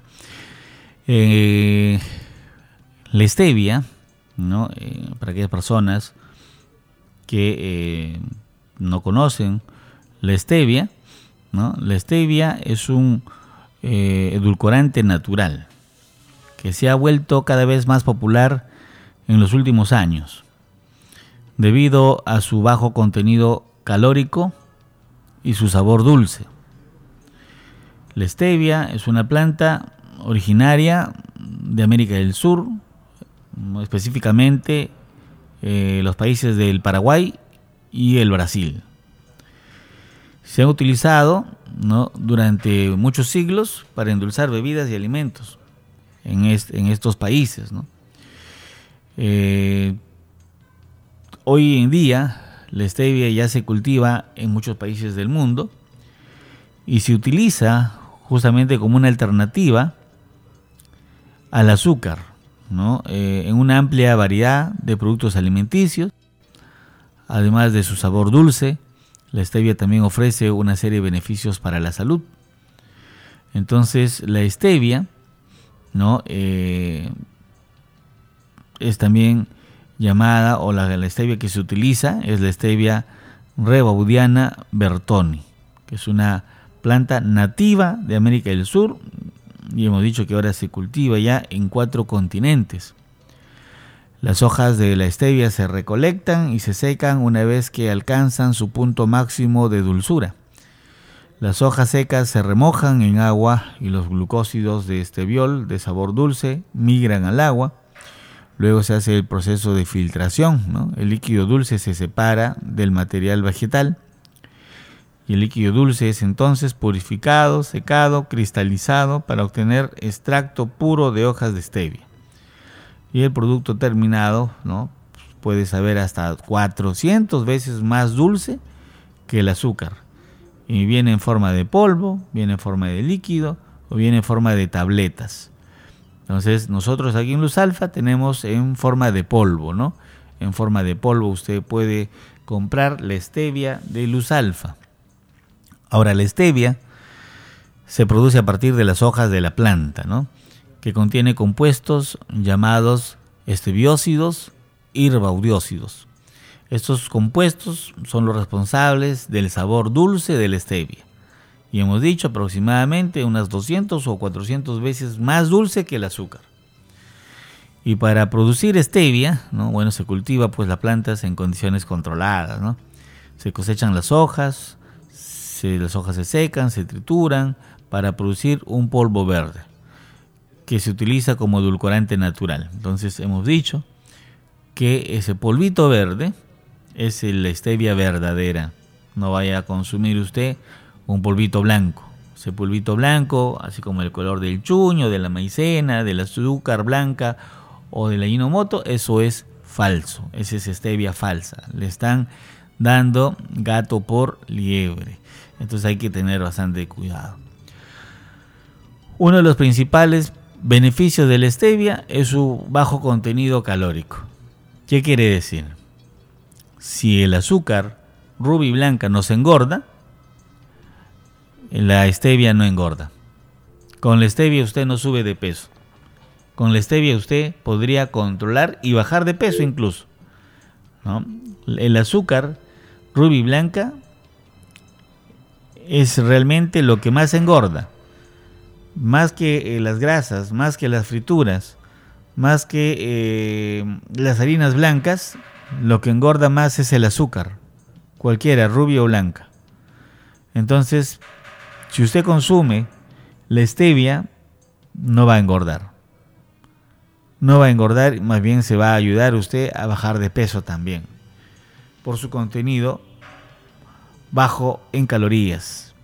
La stevia, ¿no? Para aquellas personas que no conocen la stevia, ¿no? La stevia es un edulcorante natural que se ha vuelto cada vez más popular en los últimos años debido a su bajo contenido calórico y su sabor dulce. La stevia es una planta originaria de América del Sur, específicamente los países del Paraguay y el Brasil. Se ha utilizado, ¿no?, durante muchos siglos para endulzar bebidas y alimentos en estos países, ¿no? Hoy en día la stevia ya se cultiva en muchos países del mundo y se utiliza justamente como una alternativa al azúcar, ¿no? En una amplia variedad de productos alimenticios. Además de su sabor dulce, la stevia también ofrece una serie de beneficios para la salud. Entonces la stevia, ¿no?, es también llamada, o la stevia que se utiliza es la stevia rebaudiana bertoni, que es una planta nativa de América del Sur, y hemos dicho que ahora se cultiva ya en 4 continentes. Las hojas de la stevia se recolectan y se secan una vez que alcanzan su punto máximo de dulzura. Las hojas secas se remojan en agua y los glucósidos de esteviol de sabor dulce migran al agua. Luego se hace el proceso de filtración, ¿no? El líquido dulce se separa del material vegetal y el líquido dulce es entonces purificado, secado, cristalizado para obtener extracto puro de hojas de stevia. Y el producto terminado, ¿no?, puede saber hasta 400 veces más dulce que el azúcar. Y viene en forma de polvo, viene en forma de líquido o viene en forma de tabletas. Entonces nosotros aquí en Luz Alfa tenemos en forma de polvo, ¿no? En forma de polvo usted puede comprar la stevia de Luz Alfa. Ahora, la stevia se produce a partir de las hojas de la planta, ¿no? Que contiene compuestos llamados esteviósidos y rebaudiósidos. Estos compuestos son los responsables del sabor dulce de la stevia. Y hemos dicho aproximadamente unas 200 o 400 veces más dulce que el azúcar. Y para producir stevia, ¿no? Bueno, se cultiva pues las plantas en condiciones controladas, ¿no? Se cosechan las hojas se secan, se trituran para producir un polvo verde que se utiliza como edulcorante natural. Entonces hemos dicho que ese polvito verde es la stevia verdadera. No vaya a consumir usted un polvito blanco. Ese polvito blanco, así como el color del chuño, de la maicena, del azúcar blanca o de la Ajinomoto, eso es falso. Esa es stevia falsa. Le están dando gato por liebre. Entonces hay que tener bastante cuidado. Uno de los principales beneficios de la stevia es su bajo contenido calórico. ¿Qué quiere decir? Si el azúcar rubia y blanca nos engorda, la stevia no engorda. Con la stevia usted no sube de peso. Con la stevia usted podría controlar y bajar de peso incluso, ¿no? El azúcar rubia y blanca es realmente lo que más engorda. Más que las grasas, más que las frituras, más que las harinas blancas, lo que engorda más es el azúcar, cualquiera, rubia o blanca. Entonces, si usted consume la stevia, no va a engordar. No va a engordar, más bien se va a ayudar usted a bajar de peso también, por su contenido bajo en calorías.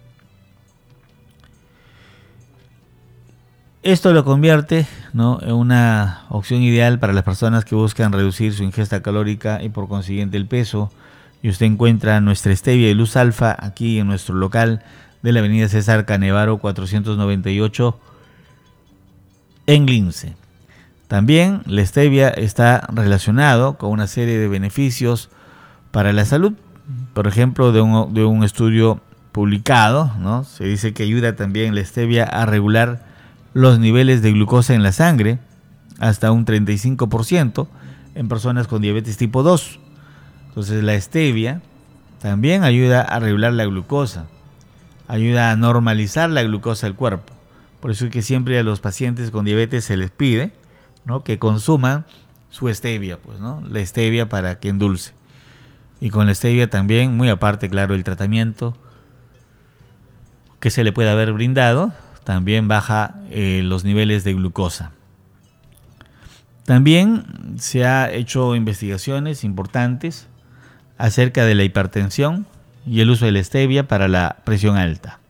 Esto lo convierte, ¿no?, en una opción ideal para las personas que buscan reducir su ingesta calórica y por consiguiente el peso. Y usted encuentra nuestra stevia de Luz Alfa aquí en nuestro local de la avenida César Canevaro 498 en Lince. También la stevia está relacionado con una serie de beneficios para la salud. Por ejemplo, de un estudio publicado, ¿no?, se dice que ayuda también la stevia a regular los niveles de glucosa en la sangre hasta un 35% en personas con diabetes tipo 2. Entonces la stevia también ayuda a regular la glucosa, ayuda a normalizar la glucosa del cuerpo. Por eso es que siempre a los pacientes con diabetes se les pide, ¿no?, que consuman su stevia, pues, ¿no?, la stevia para que endulce. Y con la stevia también, muy aparte, claro, el tratamiento que se le puede haber brindado, también baja los niveles de glucosa. También se ha hecho investigaciones importantes acerca de la hipertensión y el uso de la stevia para la presión alta.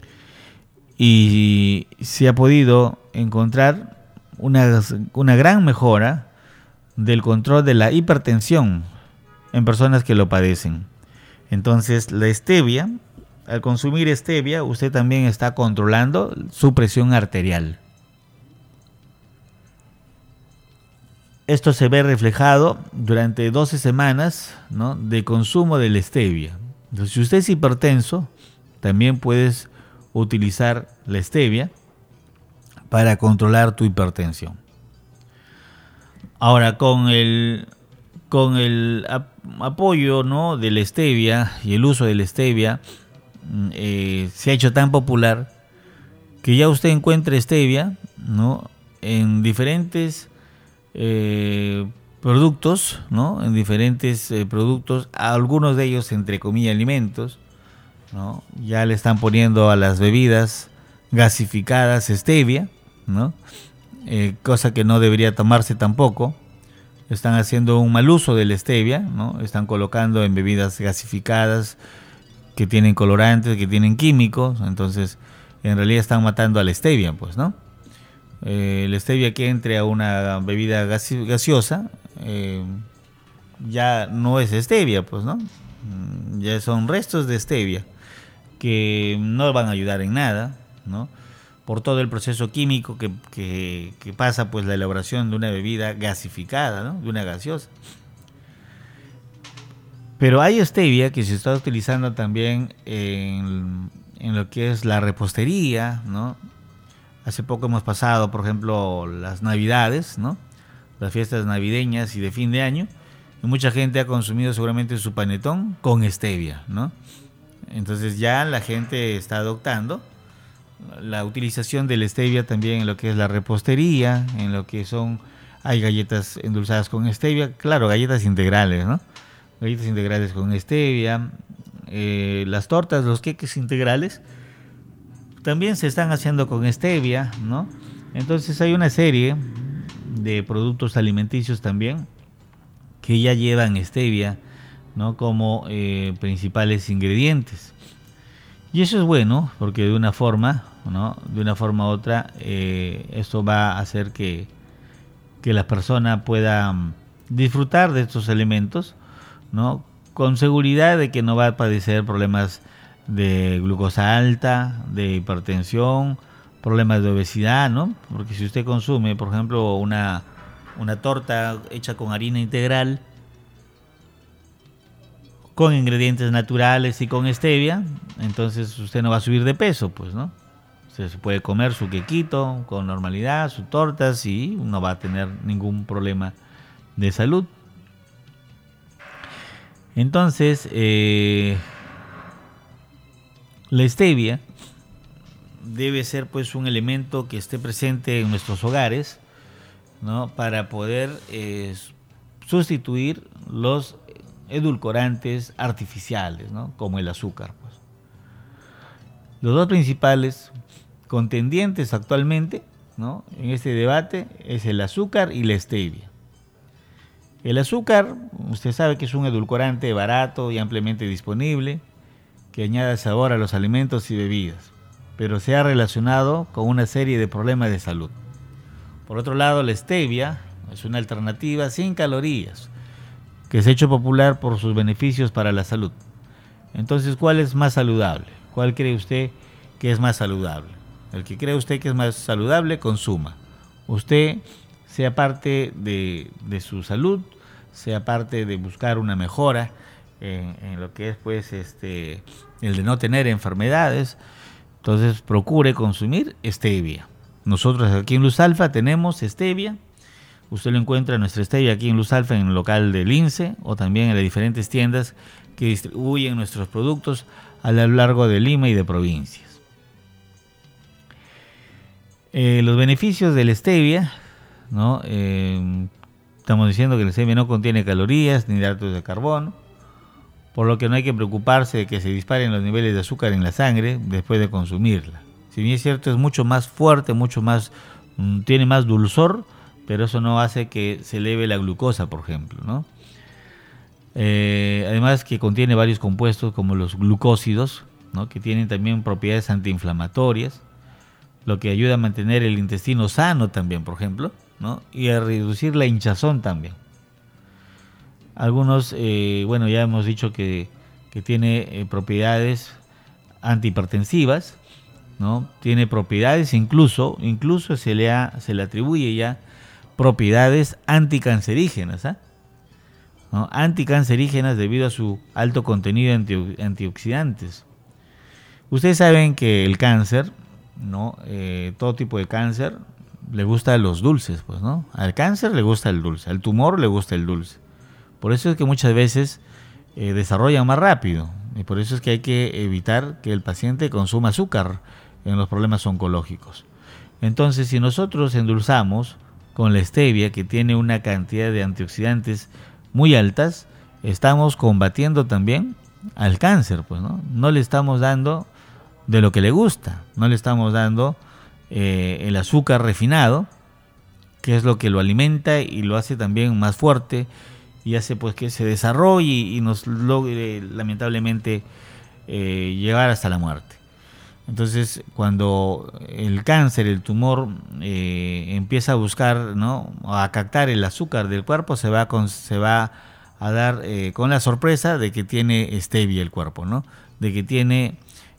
Y se ha podido encontrar una gran mejora del control de la hipertensión en personas que lo padecen. Entonces, la stevia, al consumir stevia, usted también está controlando su presión arterial. Esto se ve reflejado durante 12 semanas, ¿no?, de consumo de la stevia. Entonces, si usted es hipertenso, también puedes utilizar la stevia para controlar tu hipertensión. Ahora, con el apoyo, ¿no?, de la stevia y el uso de la stevia, se ha hecho tan popular que ya usted encuentra stevia, ¿no?, en diferentes productos, ¿no?, en diferentes productos, algunos de ellos entre comillas alimentos, ¿no? Ya le están poniendo a las bebidas gasificadas stevia, ¿no?, cosa que no debería tomarse tampoco. Están haciendo un mal uso de la stevia, ¿no? Están colocando en bebidas gasificadas que tienen colorantes, que tienen químicos. Entonces, en realidad están matando a la stevia, pues, ¿no? La stevia que entre a una bebida gaseosa ya no es stevia, pues, ¿no? Ya son restos de stevia que no van a ayudar en nada, ¿no?, por todo el proceso químico que pasa, pues, la elaboración de una bebida gasificada, ¿no?, de una gaseosa. Pero hay stevia que se está utilizando también en lo que es la repostería, ¿no? Hace poco hemos pasado, por ejemplo, las Navidades, ¿no? Las fiestas navideñas y de fin de año, y mucha gente ha consumido seguramente su panetón con stevia, ¿no? Entonces ya la gente está adoptando la utilización del stevia también en lo que es la repostería, en lo que hay galletas endulzadas con stevia, claro, galletas integrales, ¿no? Galletas integrales con stevia, las tortas, los queques integrales también se están haciendo con stevia, ¿no? Entonces hay una serie de productos alimenticios también que ya llevan stevia, ¿no? Como principales ingredientes. Y eso es bueno, porque de una forma, ¿no? De una forma u otra, esto va a hacer que la persona pueda disfrutar de estos elementos, ¿no? Con seguridad de que no va a padecer problemas de glucosa alta, de hipertensión, problemas de obesidad, ¿no? Porque si usted consume, por ejemplo, una torta hecha con harina integral, con ingredientes naturales y con stevia, entonces usted no va a subir de peso, pues, ¿no? Usted se puede comer su quequito con normalidad, sus tortas, y no va a tener ningún problema de salud. Entonces, la stevia debe ser pues un elemento que esté presente en nuestros hogares, ¿no? Para poder sustituir los edulcorantes artificiales, ¿no? Como el azúcar, pues. Los dos principales contendientes actualmente, ¿no? En este debate es el azúcar y la stevia. El azúcar, usted sabe que es un edulcorante barato y ampliamente disponible, que añade sabor a los alimentos y bebidas, pero se ha relacionado con una serie de problemas de salud. Por otro lado, la stevia es una alternativa sin calorías, que se ha hecho popular por sus beneficios para la salud. Entonces, ¿cuál es más saludable? ¿Cuál cree usted que es más saludable? El que cree usted que es más saludable, consuma. Usted, sea parte de su salud, sea parte de buscar una mejora en lo que es pues el de no tener enfermedades, entonces procure consumir stevia. Nosotros aquí en Luz Alfa tenemos stevia. Usted lo encuentra en nuestra stevia aquí en Luz Alfa, en el local del INSE, o también en las diferentes tiendas que distribuyen nuestros productos a lo largo de Lima y de provincias. Los beneficios de la stevia, ¿no? Estamos diciendo que la stevia no contiene calorías ni hidratos de carbono, por lo que no hay que preocuparse de que se disparen los niveles de azúcar en la sangre después de consumirla. Si bien es cierto, es mucho más fuerte, tiene más dulzor, pero eso no hace que se eleve la glucosa, por ejemplo, ¿no? Además que contiene varios compuestos como los glucósidos, ¿no? Que tienen también propiedades antiinflamatorias, lo que ayuda a mantener el intestino sano también, por ejemplo, ¿no? Y a reducir la hinchazón también. Algunos, ya hemos dicho que tiene propiedades antihipertensivas, ¿no? Tiene propiedades, incluso se le atribuye ya propiedades anticancerígenas, ¿no? Anticancerígenas debido a su alto contenido de antioxidantes. Ustedes saben que el cáncer, ¿no? Todo tipo de cáncer le gusta los dulces, pues, ¿no? Al cáncer le gusta el dulce, al tumor le gusta el dulce. Por eso es que muchas veces desarrollan más rápido, y por eso es que hay que evitar que el paciente consuma azúcar en los problemas oncológicos. Entonces, si nosotros endulzamos con la stevia, que tiene una cantidad de antioxidantes muy altas, estamos combatiendo también al cáncer, pues, ¿no? No le estamos dando de lo que le gusta, no le estamos dando el azúcar refinado, que es lo que lo alimenta y lo hace también más fuerte, y hace pues que se desarrolle y nos logre lamentablemente llegar hasta la muerte. Entonces, cuando el cáncer, el tumor empieza a buscar, ¿no?, a captar el azúcar del cuerpo, se va a dar con la sorpresa de que tiene stevia el cuerpo, ¿no? De que tiene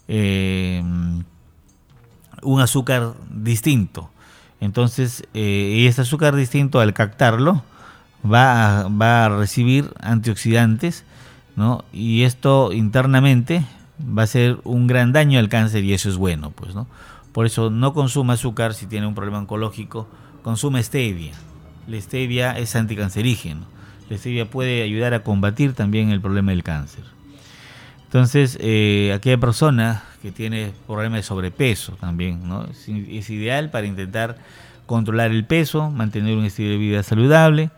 un azúcar distinto. Entonces, y este azúcar distinto, al captarlo, va a recibir antioxidantes, ¿no? Y esto internamente va a ser un gran daño al cáncer y eso es bueno, pues, ¿no? Por eso no consuma azúcar si tiene un problema oncológico, consuma stevia. La stevia es anticancerígeno. La stevia puede ayudar a combatir también el problema del cáncer. Entonces, aquella persona que tiene problemas de sobrepeso también, ¿no? Es ideal para intentar controlar el peso, mantener un estilo de vida saludable,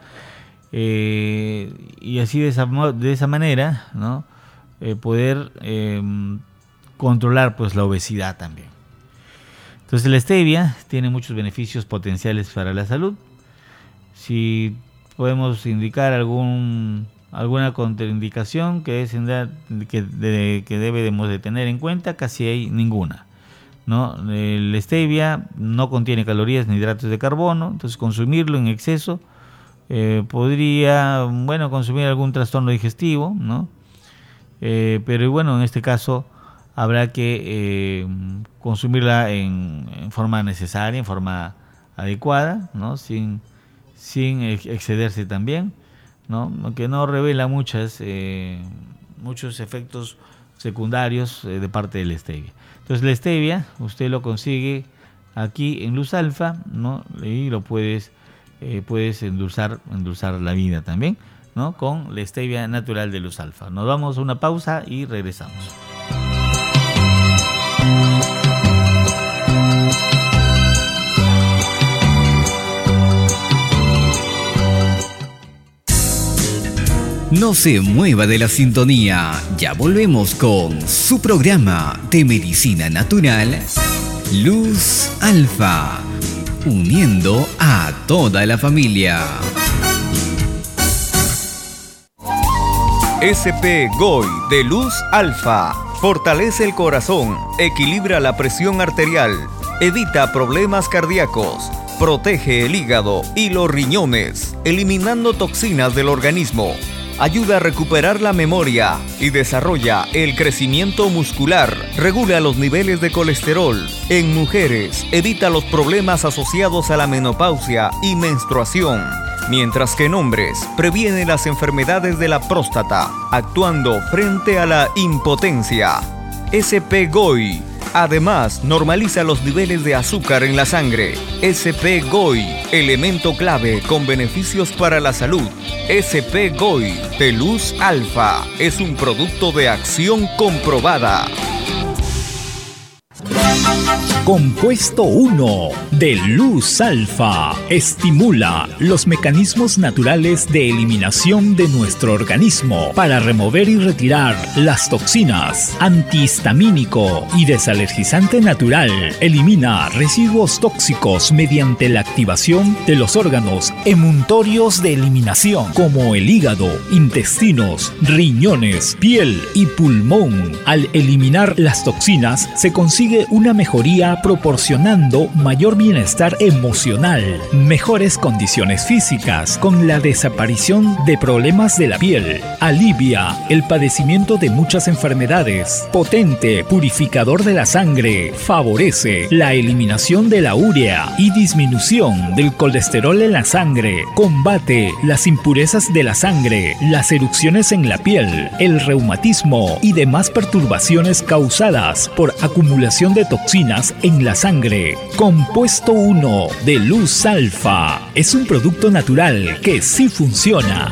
y así de esa manera, ¿no? Poder controlar pues la obesidad también. Entonces la stevia tiene muchos beneficios potenciales para la salud. Si podemos indicar alguna contraindicación que debemos de tener en cuenta, casi hay ninguna, ¿no? La stevia no contiene calorías ni hidratos de carbono, entonces consumirlo en exceso podría, consumir algún trastorno digestivo, ¿no? Pero bueno, en este caso habrá que consumirla en forma necesaria, en forma adecuada, ¿no? Sin excederse también, ¿no? Aunque no revela muchos efectos secundarios de parte de la stevia. Entonces la stevia usted lo consigue aquí en Luz Alfa, ¿no? Y lo puedes endulzar la vida también, ¿no? Con la stevia natural de Luz Alfa. Nos vamos a una pausa y regresamos. No se mueva de la sintonía, ya volvemos con su programa de medicina natural, Luz Alfa, uniendo a toda la familia. SP GOI de Luz Alfa fortalece el corazón, equilibra la presión arterial, evita problemas cardíacos, protege el hígado y los riñones, eliminando toxinas del organismo. Ayuda a recuperar la memoria y desarrolla el crecimiento muscular. Regula los niveles de colesterol. En mujeres, evita los problemas asociados a la menopausia y menstruación. Mientras que en hombres, previene las enfermedades de la próstata, actuando frente a la impotencia. SP GOI. Además, normaliza los niveles de azúcar en la sangre. SP GOI, elemento clave con beneficios para la salud. SP GOI de Luz Alfa es un producto de acción comprobada. Compuesto 1 de Luz Alfa estimula los mecanismos naturales de eliminación de nuestro organismo para remover y retirar las toxinas. Antihistamínico y desalergizante natural. Elimina residuos tóxicos mediante la activación de los órganos emuntorios de eliminación como el hígado, intestinos, riñones, piel y pulmón. Al eliminar las toxinas se consigue una mejoría proporcionando mayor bienestar emocional, mejores condiciones físicas con la desaparición de problemas de la piel, alivia el padecimiento de muchas enfermedades, potente purificador de la sangre, favorece la eliminación de la urea y disminución del colesterol en la sangre, combate las impurezas de la sangre, las erupciones en la piel, el reumatismo y demás perturbaciones causadas por acumulación de toxinas en la sangre. Compuesto 1 de Luz Alfa es un producto natural que sí funciona.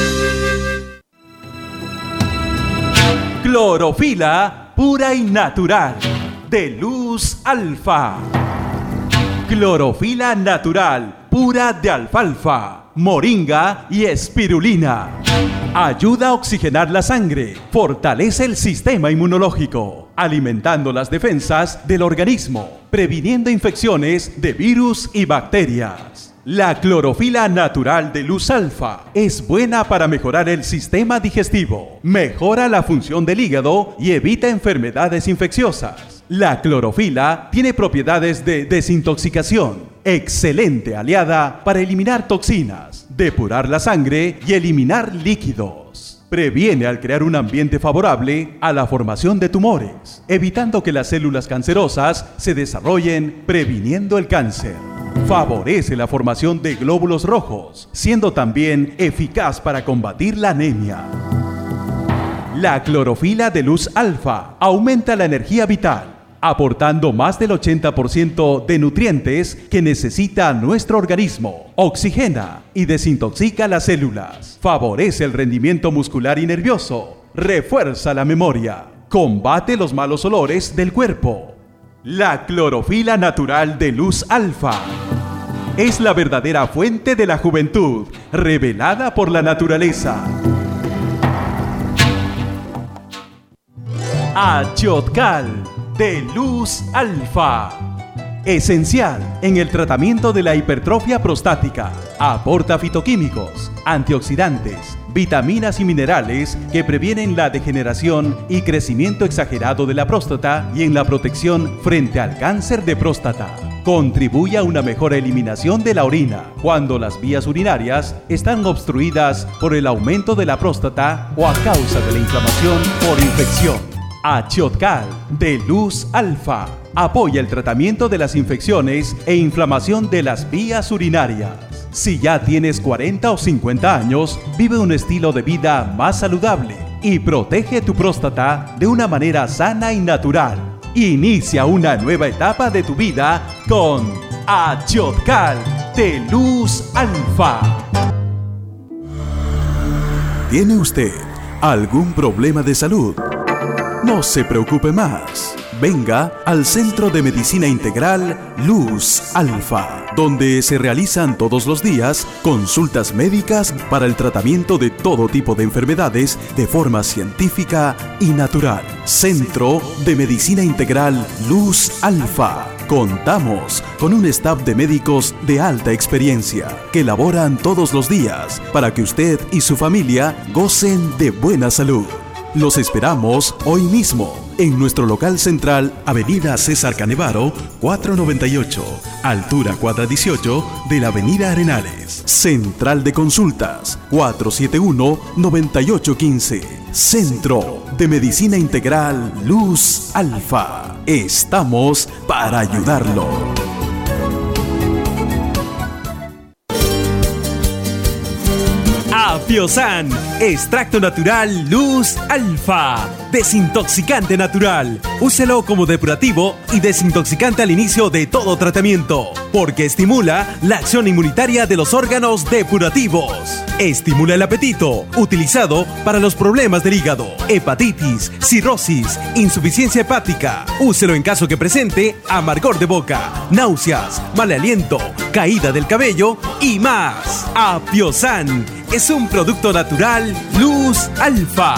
Clorofila pura y natural de Luz Alfa. Clorofila natural pura de alfalfa, moringa y espirulina. Ayuda a oxigenar la sangre, fortalece el sistema inmunológico, alimentando las defensas del organismo, previniendo infecciones de virus y bacterias. La clorofila natural de Luz Alfa es buena para mejorar el sistema digestivo, mejora la función del hígado y evita enfermedades infecciosas. La clorofila tiene propiedades de desintoxicación, excelente aliada para eliminar toxinas, depurar la sangre y eliminar líquidos. Previene al crear un ambiente favorable a la formación de tumores, evitando que las células cancerosas se desarrollen, previniendo el cáncer. Favorece la formación de glóbulos rojos, siendo también eficaz para combatir la anemia. La clorofila de luz alfa aumenta la energía vital, aportando más del 80% de nutrientes que necesita nuestro organismo. Oxigena y desintoxica las células. Favorece el rendimiento muscular y nervioso. Refuerza la memoria. Combate los malos olores del cuerpo. La clorofila natural de luz alfa es la verdadera fuente de la juventud, revelada por la naturaleza. Achiotcal de luz alfa. Esencial en el tratamiento de la hipertrofia prostática. Aporta fitoquímicos, antioxidantes, vitaminas y minerales que previenen la degeneración y crecimiento exagerado de la próstata y en la protección frente al cáncer de próstata. Contribuye a una mejor eliminación de la orina cuando las vías urinarias están obstruidas por el aumento de la próstata o a causa de la inflamación por infección. Achiotcal de luz alfa apoya el tratamiento de las infecciones e inflamación de las vías urinarias. Si ya tienes 40 o 50 años, vive un estilo de vida más saludable y protege tu próstata de una manera sana y natural. Inicia una nueva etapa de tu vida con Achiotcal de luz alfa. ¿Tiene usted algún problema de salud? No se preocupe más. Venga al Centro de Medicina Integral Luz Alfa, donde se realizan todos los días consultas médicas para el tratamiento de todo tipo de enfermedades de forma científica y natural. Centro de Medicina Integral Luz Alfa. Contamos con un staff de médicos de alta experiencia que laboran todos los días para que usted y su familia gocen de buena salud. Los esperamos hoy mismo en nuestro local central, Avenida César Canevaro, 498, altura cuadra 18 de la Avenida Arenales. Central de Consultas, 471-9815. Centro de Medicina Integral Luz Alfa. Estamos para ayudarlo. Apiosan, extracto natural luz alfa, desintoxicante natural. Úselo como depurativo y desintoxicante al inicio de todo tratamiento, porque estimula la acción inmunitaria de los órganos depurativos. Estimula el apetito, utilizado para los problemas del hígado, hepatitis, cirrosis, insuficiencia hepática. Úselo en caso que presente amargor de boca, náuseas, mal aliento, caída del cabello y más. Apiosan es un producto natural luz alfa.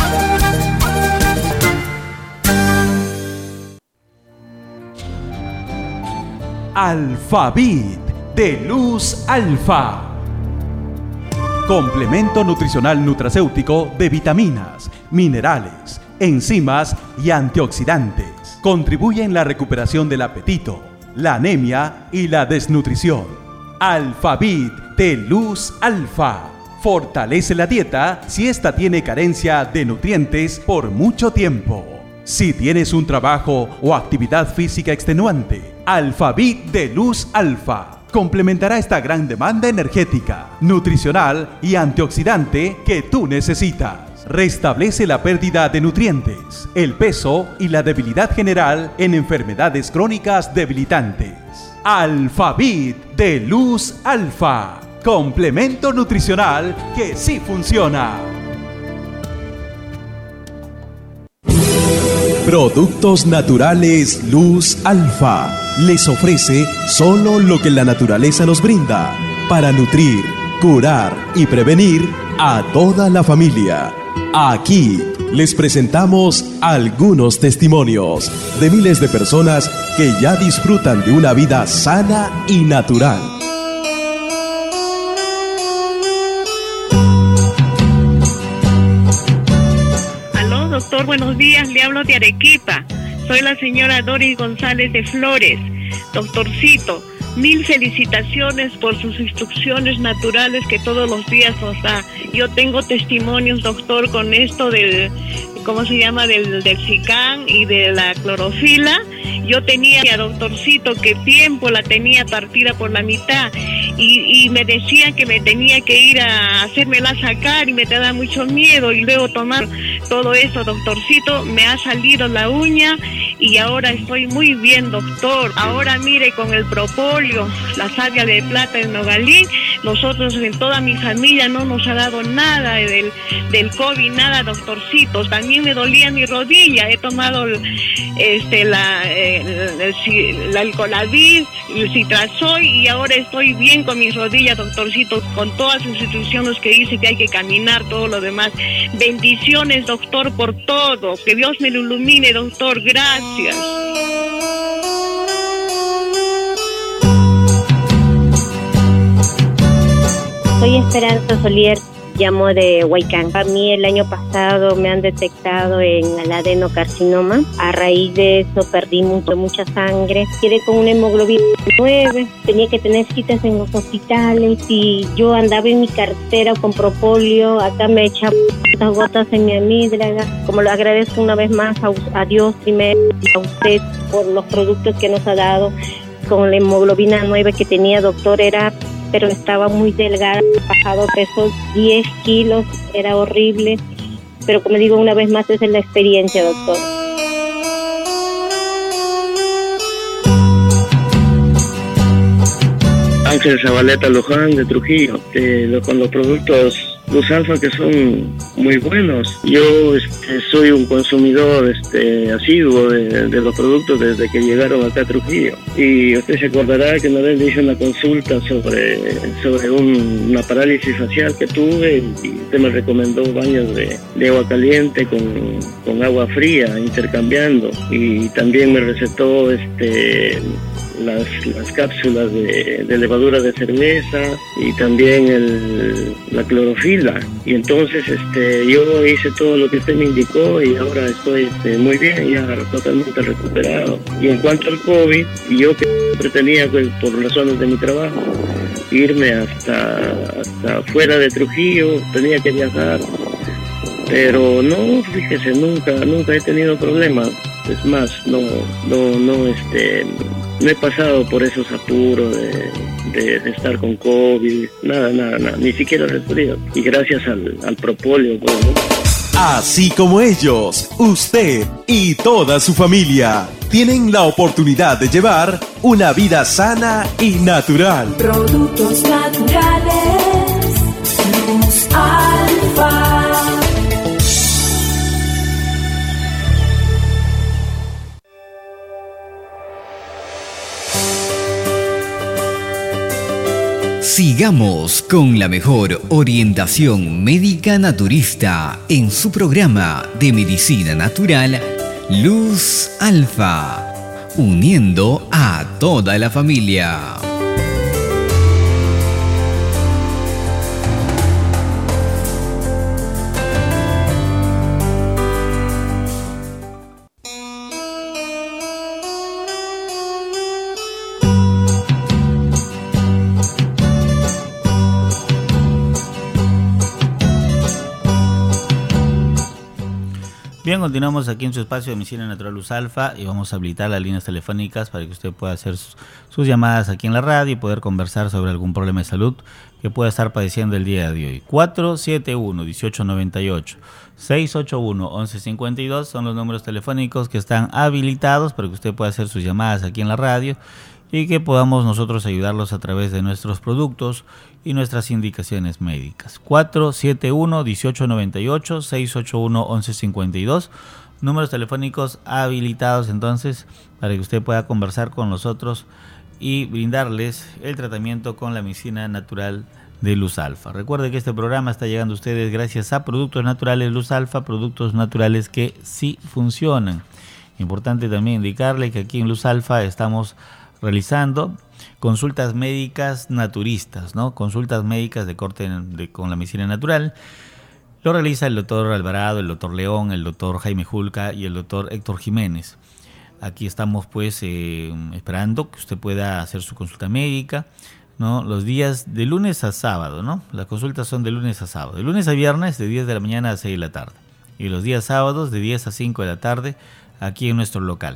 Alfavit de luz alfa. Complemento nutricional nutracéutico de vitaminas, minerales, enzimas y antioxidantes. Contribuye en la recuperación del apetito, la anemia y la desnutrición. Alfavit de luz alfa. Fortalece la dieta si ésta tiene carencia de nutrientes por mucho tiempo. Si tienes un trabajo o actividad física extenuante, Alfavit de luz alfa complementará esta gran demanda energética, nutricional y antioxidante que tú necesitas. Restablece la pérdida de nutrientes, el peso y la debilidad general en enfermedades crónicas debilitantes. Alfavit de luz alfa. Complemento nutricional que sí funciona. Productos Naturales Luz Alfa les ofrece solo lo que la naturaleza nos brinda para nutrir, curar y prevenir a toda la familia. Aquí les presentamos algunos testimonios de miles de personas que ya disfrutan de una vida sana y natural. Doctor, buenos días, le hablo de Arequipa. Soy la señora Doris González de Flores. Doctorcito, mil felicitaciones por sus instrucciones naturales que todos los días nos da. Yo tengo testimonios, doctor, con esto del, ¿cómo se llama? Del Zicam y de la clorofila. Yo tenía, doctorcito, que tiempo la tenía partida por la mitad y me decían que me tenía que ir a hacérmela sacar y me daba mucho miedo, y luego tomar todo eso, doctorcito, me ha salido la uña y ahora estoy muy bien, doctor. Ahora mire, con el propóleo, la savia de plata en Nogalín, nosotros en toda mi familia no nos ha dado nada del COVID, nada, doctorcito. También me dolía mi rodilla, he tomado el Colavir, el Citrazoy, y ahora estoy bien con mis rodillas, doctorcito, con todas sus instrucciones que dice que hay que caminar, todo lo demás. Bendiciones, doctor, por todo. Que Dios me lo ilumine, doctor. Gracias. Soy Esperanza Solier, llamo de Huaycán. A mí el año pasado me han detectado en el adenocarcinoma. A raíz de eso perdí mucha sangre. Quedé con una hemoglobina 9. Tenía que tener citas en los hospitales y yo andaba en mi cartera con propóleo. Acá me echaba unas gotas en mi amígdala. Como lo agradezco una vez más a Dios primero y a usted por los productos que nos ha dado. Con la hemoglobina 9 que tenía, doctor, pero estaba muy delgada, bajado peso 10 kilos, era horrible, pero como digo una vez más, esa es la experiencia, doctor. Ángel Zabaleta Luján de Trujillo, con los productos Luz Alfa, que son muy buenos. Yo soy un consumidor asiduo de los productos desde que llegaron acá a Trujillo. Y usted se acordará que una vez le hice una consulta sobre una parálisis facial que tuve, y usted me recomendó baños de agua caliente con agua fría, intercambiando. Y también me recetó las cápsulas de levadura de cerveza y también la clorofila. Y entonces yo hice todo lo que usted me indicó y ahora estoy muy bien, ya totalmente recuperado. Y en cuanto al COVID, yo que tenía, por razones de mi trabajo, irme hasta fuera de Trujillo, tenía que viajar, pero no, fíjese, nunca he tenido problemas. Es más, no he pasado por esos apuros de estar con COVID, nada, ni siquiera resfriado. Y gracias al propóleo, pues, ¿no? Así como ellos, usted y toda su familia tienen la oportunidad de llevar una vida sana y natural. Productos naturales, Luz Alfa. Sigamos con la mejor orientación médica naturista en su programa de medicina natural Luz Alfa, uniendo a toda la familia. Bien, continuamos aquí en su espacio de Medicina Natural Luz Alfa y vamos a habilitar las líneas telefónicas para que usted pueda hacer sus llamadas aquí en la radio y poder conversar sobre algún problema de salud que pueda estar padeciendo el día de hoy. 471-1898, 681-1152 son los números telefónicos que están habilitados para que usted pueda hacer sus llamadas aquí en la radio y que podamos nosotros ayudarlos a través de nuestros productos y nuestras indicaciones médicas. 471-1898, 681-1152, números telefónicos habilitados entonces para que usted pueda conversar con nosotros y brindarles el tratamiento con la medicina natural de Luz Alfa. Recuerde que este programa está llegando a ustedes gracias a Productos Naturales Luz Alfa, productos naturales que sí funcionan. Importante también indicarle que aquí en Luz Alfa estamos realizando consultas médicas naturistas, ¿no? Consultas médicas de corte con la medicina natural. Lo realiza el doctor Alvarado, el doctor León, el doctor Jaime Julca y el doctor Héctor Jiménez. Aquí estamos pues esperando que usted pueda hacer su consulta médica, ¿no? Los días de lunes a sábado, ¿no? Las consultas son de lunes a sábado. De lunes a viernes de 10 de la mañana a 6 de la tarde. Y los días sábados de 10 a 5 de la tarde aquí en nuestro local.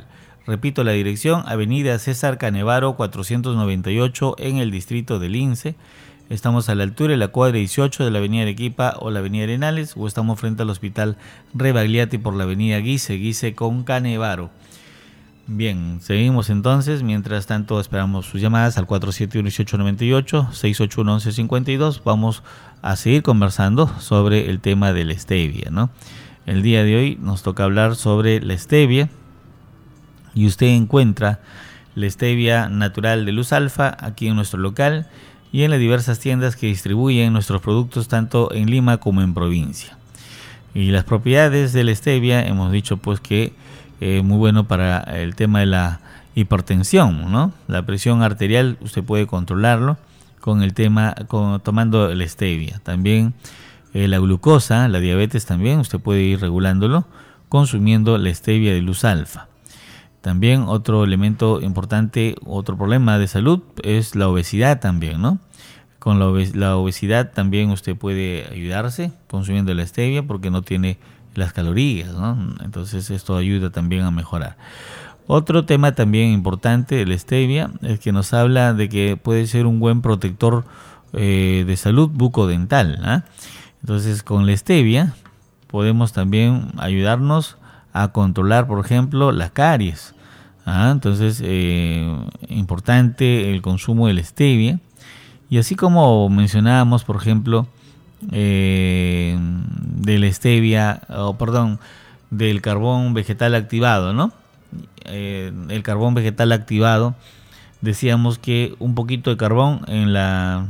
Repito la dirección, Avenida César Canevaro 498 en el distrito de Lince. Estamos a la altura de la cuadra 18 de la Avenida Arequipa o la Avenida Arenales, o estamos frente al Hospital Rebagliati por la Avenida Guise con Canevaro. Bien, seguimos entonces. Mientras tanto, esperamos sus llamadas al 471-1898, 681-1152. Vamos a seguir conversando sobre el tema de la stevia, ¿no? El día de hoy nos toca hablar sobre la stevia, y usted encuentra la stevia natural de Luz Alfa aquí en nuestro local y en las diversas tiendas que distribuyen nuestros productos tanto en Lima como en provincia. Y las propiedades de la stevia, hemos dicho pues que muy bueno para el tema de la hipertensión, ¿no? La presión arterial usted puede controlarlo tomando la stevia. También la glucosa, la diabetes también usted puede ir regulándolo consumiendo la stevia de Luz Alfa. También otro elemento importante, otro problema de salud es la obesidad también, ¿no? Con la obesidad también usted puede ayudarse consumiendo la stevia porque no tiene las calorías, ¿no? Entonces esto ayuda también a mejorar. Otro tema también importante de la stevia es que nos habla de que puede ser un buen protector de salud bucodental, ¿eh? Entonces con la stevia podemos también ayudarnos a controlar, por ejemplo, la caries. Entonces, importante el consumo de la stevia. Y así como mencionábamos, por ejemplo, de la stevia, del carbón vegetal activado, ¿no? El carbón vegetal activado, decíamos que un poquito de carbón en la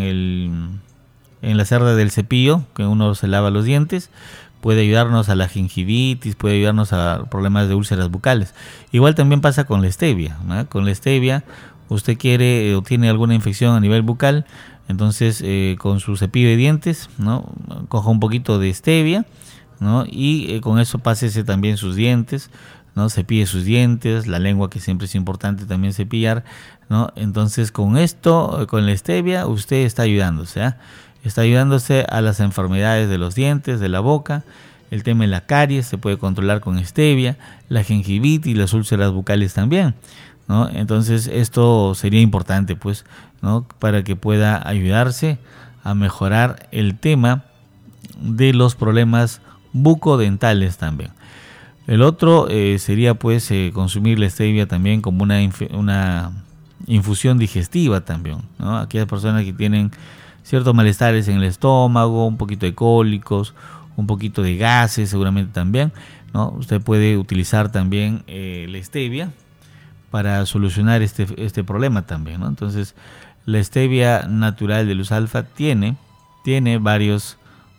cerda del cepillo, que uno se lava los dientes, puede ayudarnos a la gingivitis, puede ayudarnos a problemas de úlceras bucales. Igual también pasa con la stevia, ¿no? Con la stevia, usted quiere o tiene alguna infección a nivel bucal, entonces con su cepillo de dientes, ¿no? Coja un poquito de stevia, ¿no? Y con eso pásese también sus dientes, ¿no? Cepille sus dientes, la lengua, que siempre es importante también cepillar, ¿no? Entonces con esto, con la stevia, usted está ayudándose, ¿eh? Está ayudándose a las enfermedades de los dientes, de la boca. El tema de la caries se puede controlar con stevia, la gingivitis y las úlceras bucales también, ¿no? Entonces esto sería importante, pues, ¿no? Para que pueda ayudarse a mejorar el tema de los problemas bucodentales también. El otro sería pues consumir la stevia también como una infusión digestiva también, ¿no? Aquellas personas que tienen ciertos malestares en el estómago, un poquito de cólicos, un poquito de gases seguramente también, ¿no? Usted puede utilizar también la stevia para solucionar este problema también, ¿no? Entonces, la stevia natural de Luz Alfa tiene varios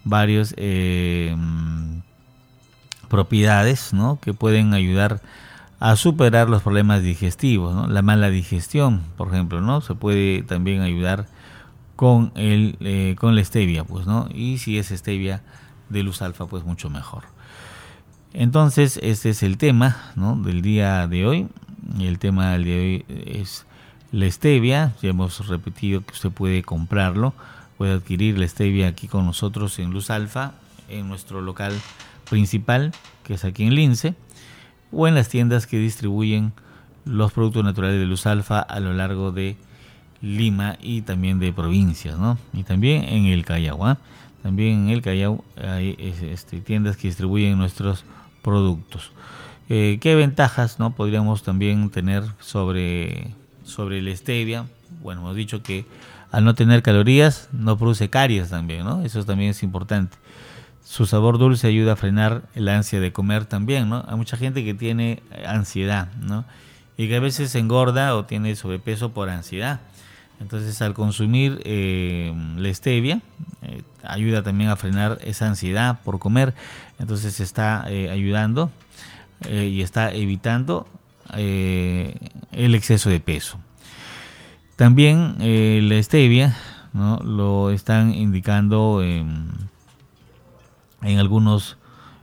propiedades, ¿no? Que pueden ayudar a superar los problemas digestivos, ¿no? La mala digestión, por ejemplo, ¿no? Se puede también ayudar con la stevia, pues, ¿no? Y si es stevia de Luz Alfa, pues mucho mejor. Entonces, este es el tema, ¿no? Del día de hoy. Y el tema del día de hoy es la stevia. Ya hemos repetido que usted puede comprarlo, puede adquirir la stevia aquí con nosotros en Luz Alfa, en nuestro local principal, que es aquí en Lince, o en las tiendas que distribuyen los productos naturales de Luz Alfa a lo largo de Lima y también de provincias, ¿no? Y también en el Callao, ¿eh? También en el Callao hay tiendas que distribuyen nuestros productos. ¿Qué ventajas, no, podríamos también tener sobre la stevia? Bueno, hemos dicho que al no tener calorías no produce caries también, ¿no? Eso también es importante. Su sabor dulce ayuda a frenar el ansia de comer también, ¿no? Hay mucha gente que tiene ansiedad, ¿no? Y que a veces se engorda o tiene sobrepeso por ansiedad. Entonces, al consumir la stevia, ayuda también a frenar esa ansiedad por comer. Entonces, está ayudando y está evitando el exceso de peso. También la stevia, ¿no? Lo están indicando en algunos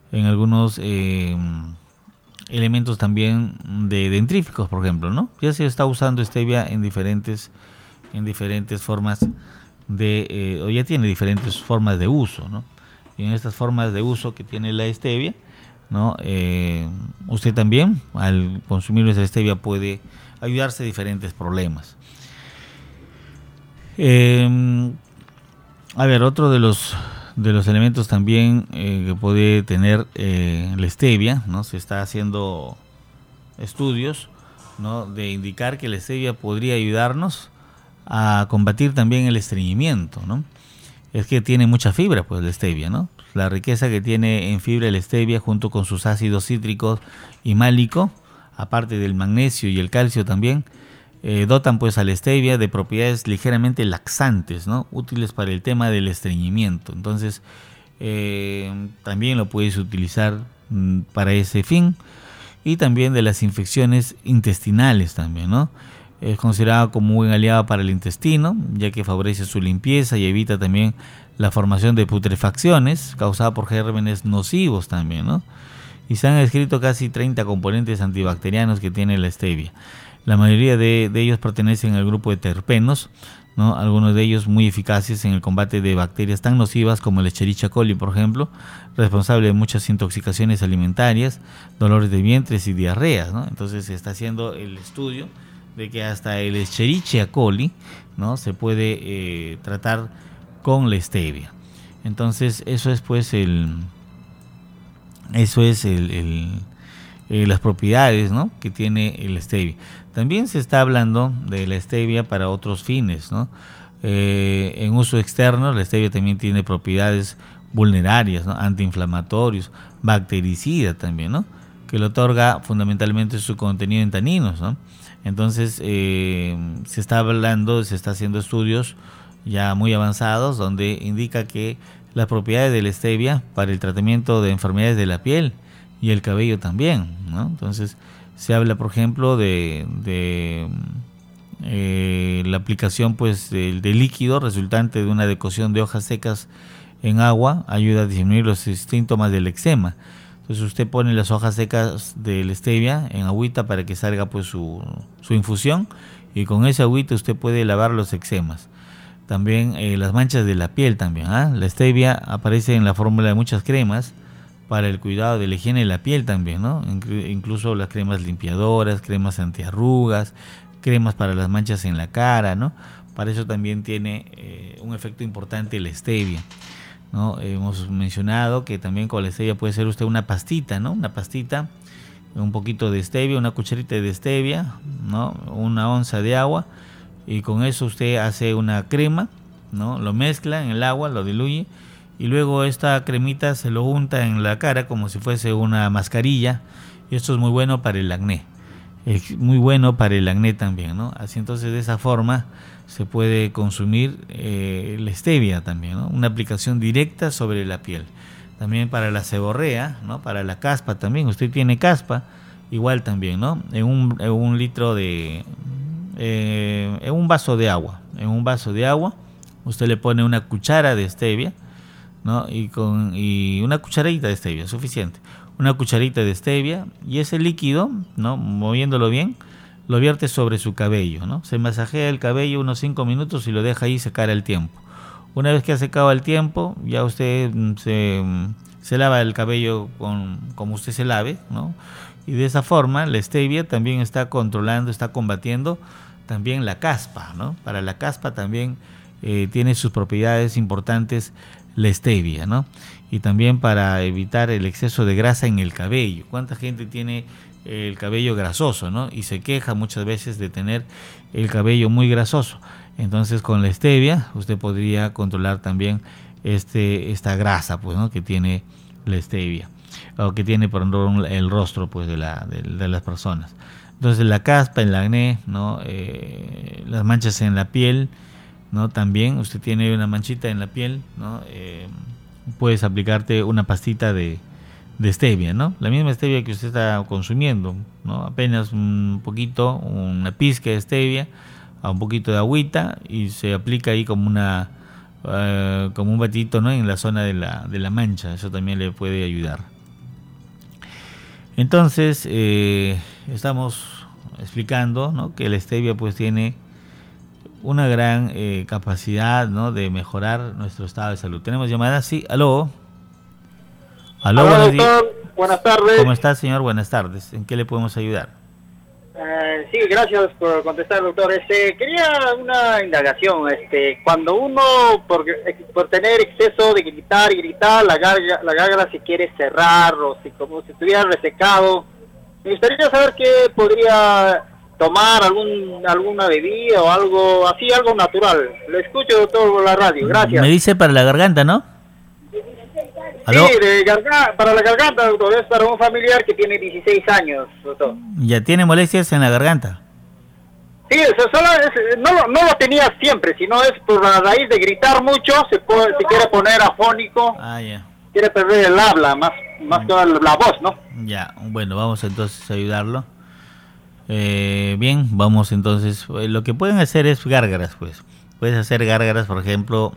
elementos también de dentríficos, por ejemplo, ¿no? Ya se está usando stevia en diferentes formas o ya tiene diferentes formas de uso, ¿no? Y en estas formas de uso que tiene la stevia, ¿no? Usted también, al consumir nuestra stevia, puede ayudarse a diferentes problemas. A ver, otro de los elementos también que puede tener la stevia, ¿no? Se está haciendo estudios, ¿no?, de indicar que la stevia podría ayudarnos a combatir también el estreñimiento, ¿no? Es que tiene mucha fibra, pues, la stevia, ¿no? La riqueza que tiene en fibra la stevia, junto con sus ácidos cítricos y málico, aparte del magnesio y el calcio también, dotan pues a la stevia de propiedades ligeramente laxantes, ¿no?, útiles para el tema del estreñimiento. Entonces, también lo puedes utilizar para ese fin, y también de las infecciones intestinales también, ¿no? Es considerado como un buen aliado para el intestino, ya que favorece su limpieza y evita también la formación de putrefacciones causadas por gérmenes nocivos también, ¿no? Y se han descrito casi 30 componentes antibacterianos que tiene la stevia. La mayoría de ellos pertenecen al grupo de terpenos, ¿no? Algunos de ellos muy eficaces en el combate de bacterias tan nocivas como el Escherichia coli, por ejemplo, responsable de muchas intoxicaciones alimentarias, dolores de vientre y diarreas, ¿no? Entonces se está haciendo el estudio de que hasta el Escherichia coli, ¿no?, se puede tratar con la stevia. Entonces eso es pues las propiedades, ¿no?, que tiene el stevia. También se está hablando de la stevia para otros fines, ¿no? En uso externo, la stevia también tiene propiedades vulnerarias, ¿no?, antiinflamatorios, bactericida también, ¿no?, que le otorga fundamentalmente su contenido en taninos, ¿no? Entonces se está haciendo estudios ya muy avanzados donde indica que las propiedades de la stevia para el tratamiento de enfermedades de la piel y el cabello también, ¿no? Entonces se habla, por ejemplo, de la aplicación pues de líquido resultante de una decocción de hojas secas en agua, ayuda a disminuir los síntomas del eczema. Entonces usted pone las hojas secas de la stevia en agüita para que salga pues su infusión, y con esa agüita usted puede lavar los eczemas. También las manchas de la piel también, ¿ah? La stevia aparece en la fórmula de muchas cremas para el cuidado de la higiene de la piel también, ¿no? Incluso las cremas limpiadoras, cremas antiarrugas, cremas para las manchas en la cara, ¿no? Para eso también tiene un efecto importante la stevia, ¿no? Hemos mencionado que también con la stevia puede hacer usted una pastita, ¿no? Una pastita, un poquito de stevia, una cucharita de stevia, ¿no?, 1 onza de agua, y con eso usted hace una crema, ¿no?, lo mezcla en el agua, lo diluye, y luego esta cremita se lo unta en la cara como si fuese una mascarilla, y esto es muy bueno para el acné. Es muy bueno para el acné también, ¿no? Así entonces de esa forma se puede consumir la stevia también, ¿no? Una aplicación directa sobre la piel. También para la seborrea, ¿no?, para la caspa también. Usted tiene caspa, igual también, ¿no? En un litro de... en un vaso de agua. En un vaso de agua usted le pone una cuchara de stevia, ¿no? Y una cucharadita de stevia, suficiente. Una cucharita de stevia, y ese líquido, ¿no?, moviéndolo bien, lo vierte sobre su cabello, ¿no? Se masajea el cabello unos 5 minutos y lo deja ahí secar el tiempo. Una vez que ha secado el tiempo, ya usted se lava el cabello como usted se lave, ¿no? Y de esa forma la stevia también está combatiendo también la caspa, ¿no? Para la caspa también tiene sus propiedades importantes la stevia, ¿no? Y también para evitar el exceso de grasa en el cabello. ¿Cuánta gente tiene el cabello grasoso, ¿no? Y se queja muchas veces de tener el cabello muy grasoso. Entonces con la stevia usted podría controlar también esta grasa, pues, ¿no?, que tiene la stevia, o que tiene, por ejemplo, el rostro pues de las personas. Entonces la caspa, el acné, ¿no? Las manchas en la piel, ¿no? También usted tiene una manchita en la piel, ¿no? Puedes aplicarte una pastita de stevia, ¿no? La misma stevia que usted está consumiendo, ¿no? Apenas un poquito, una pizca de stevia a un poquito de agüita, y se aplica ahí como un batito, ¿no?, en la zona de la mancha. Eso también le puede ayudar. Entonces estamos explicando, ¿no?, que la stevia pues tiene una gran capacidad, ¿no?, de mejorar nuestro estado de salud. Tenemos llamadas, sí, aló, buenos días. Buenas tardes. ¿Cómo está, señor? Buenas tardes. ¿En qué le podemos ayudar? Sí, gracias por contestar, doctor. Quería una indagación. Cuando uno, por tener exceso de gritar y gritar, la garganta se quiere cerrar o como si estuviera resecado, me gustaría saber qué podría tomar, alguna bebida o algo así, algo natural. Lo escucho, doctor, por la radio. Gracias. Me dice para la garganta, ¿no? ¿Aló? Sí, para la garganta, doctor. Es para un familiar que tiene 16 años, doctor. ¿Ya tiene molestias en la garganta? Sí, no lo tenía siempre, sino es por la raíz de gritar mucho, se quiere poner afónico. Ya. Quiere perder el habla, más que la voz, ¿no? Ya, bueno, vamos entonces a ayudarlo. Bien, vamos entonces. Lo que pueden hacer es gárgaras, pues. Puedes hacer gárgaras, por ejemplo.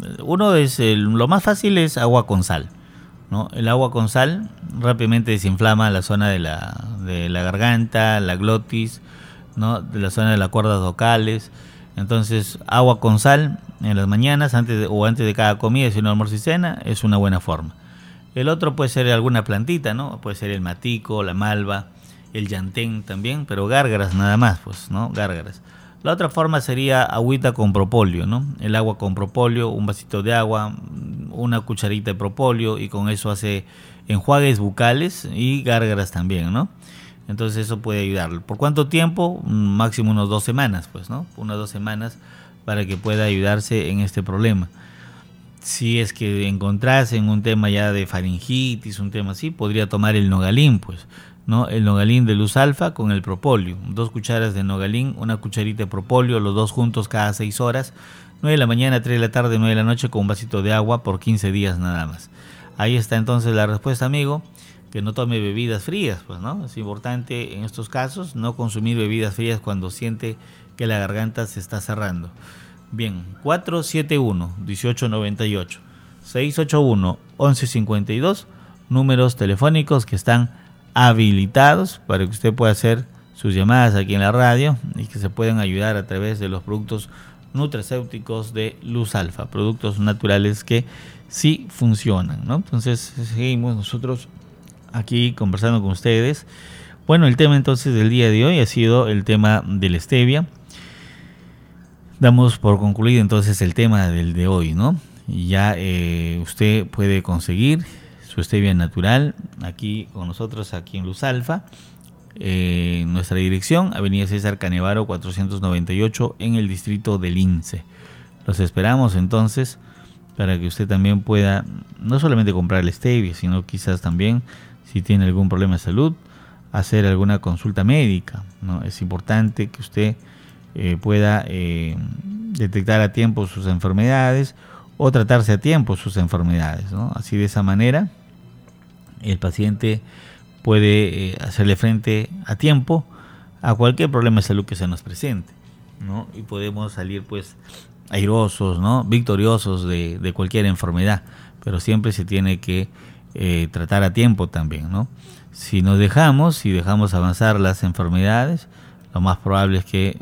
Lo más fácil es agua con sal, ¿no? El agua con sal rápidamente desinflama la zona de la garganta, la glotis, ¿no? De la zona de las cuerdas vocales. Entonces, agua con sal en las mañanas, antes de cada comida, si uno almuerza y cena, es una buena forma. El otro puede ser alguna plantita, ¿no? Puede ser el matico, la malva, el llantén también, pero gárgaras nada más, pues, ¿no? Gárgaras. La otra forma sería agüita con propóleo, ¿no? El agua con propóleo, un vasito de agua, una cucharita de propóleo, y con eso hace enjuagues bucales y gárgaras también, ¿no? Entonces eso puede ayudarlo. ¿Por cuánto tiempo? Máximo unas 2 semanas, pues, ¿no? Unas 2 semanas para que pueda ayudarse en este problema. Si es que encontrase en un tema ya de faringitis, un tema así, podría tomar el Nogalin, pues, ¿no? El Nogalin de Luz Alfa con el propóleo. 2 cucharas de Nogalin, una cucharita de propóleo, los dos juntos cada 6 horas. 9 de la mañana, 3 de la tarde, 9 de la noche, con un vasito de agua por 15 días nada más. Ahí está entonces la respuesta, amigo. Que no tome bebidas frías, pues, ¿no? Es importante en estos casos no consumir bebidas frías cuando siente que la garganta se está cerrando. Bien, 471-1898, 681-1152, números telefónicos que están habilitados para que usted pueda hacer sus llamadas aquí en la radio y que se puedan ayudar a través de los productos nutracéuticos de Luz Alfa, productos naturales que sí funcionan, ¿no? Entonces seguimos nosotros aquí conversando con ustedes. Bueno, el tema entonces del día de hoy ha sido el tema de la stevia. Damos por concluido entonces el tema del de hoy, ¿no? Ya usted puede conseguir su stevia natural aquí con nosotros, aquí en Luz Alfa. Nuestra dirección, Avenida César Canevaro 498, en el distrito del Lince. Los esperamos entonces para que usted también pueda no solamente comprar la stevia, sino quizás también, si tiene algún problema de salud, hacer alguna consulta médica, ¿no? Es importante que usted pueda detectar a tiempo sus enfermedades o tratarse a tiempo sus enfermedades, ¿no? Así, de esa manera el paciente puede hacerle frente a tiempo a cualquier problema de salud que se nos presente, ¿no? Y podemos salir pues airosos, ¿no? Victoriosos de cualquier enfermedad, pero siempre se tiene que tratar a tiempo también, ¿no? Si dejamos avanzar las enfermedades, lo más probable es que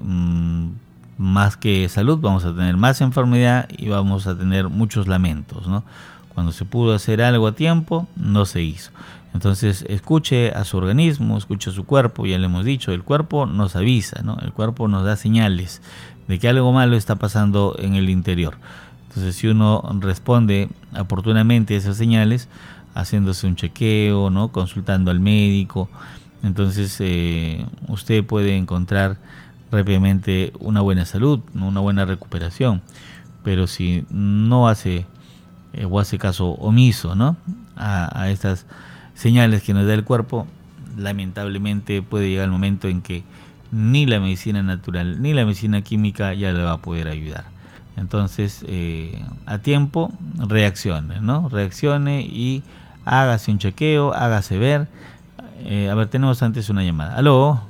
más que salud vamos a tener más enfermedad y vamos a tener muchos lamentos, ¿no? Cuando se pudo hacer algo a tiempo, no se hizo. Entonces escuche a su organismo, escuche a su cuerpo. Ya le hemos dicho, el cuerpo nos avisa, ¿no? El cuerpo nos da señales de que algo malo está pasando en el interior. Entonces, si uno responde oportunamente a esas señales, haciéndose un chequeo, ¿no? Consultando al médico, entonces usted puede encontrar rápidamente una buena salud, una buena recuperación. Pero si no hace o hace caso omiso, ¿no? a estas señales que nos da el cuerpo, lamentablemente puede llegar el momento en que ni la medicina natural ni la medicina química ya le va a poder ayudar. Entonces, a tiempo, reaccione, ¿no? Reaccione y hágase un chequeo, hágase ver. A ver, tenemos antes una llamada. ¿Aló?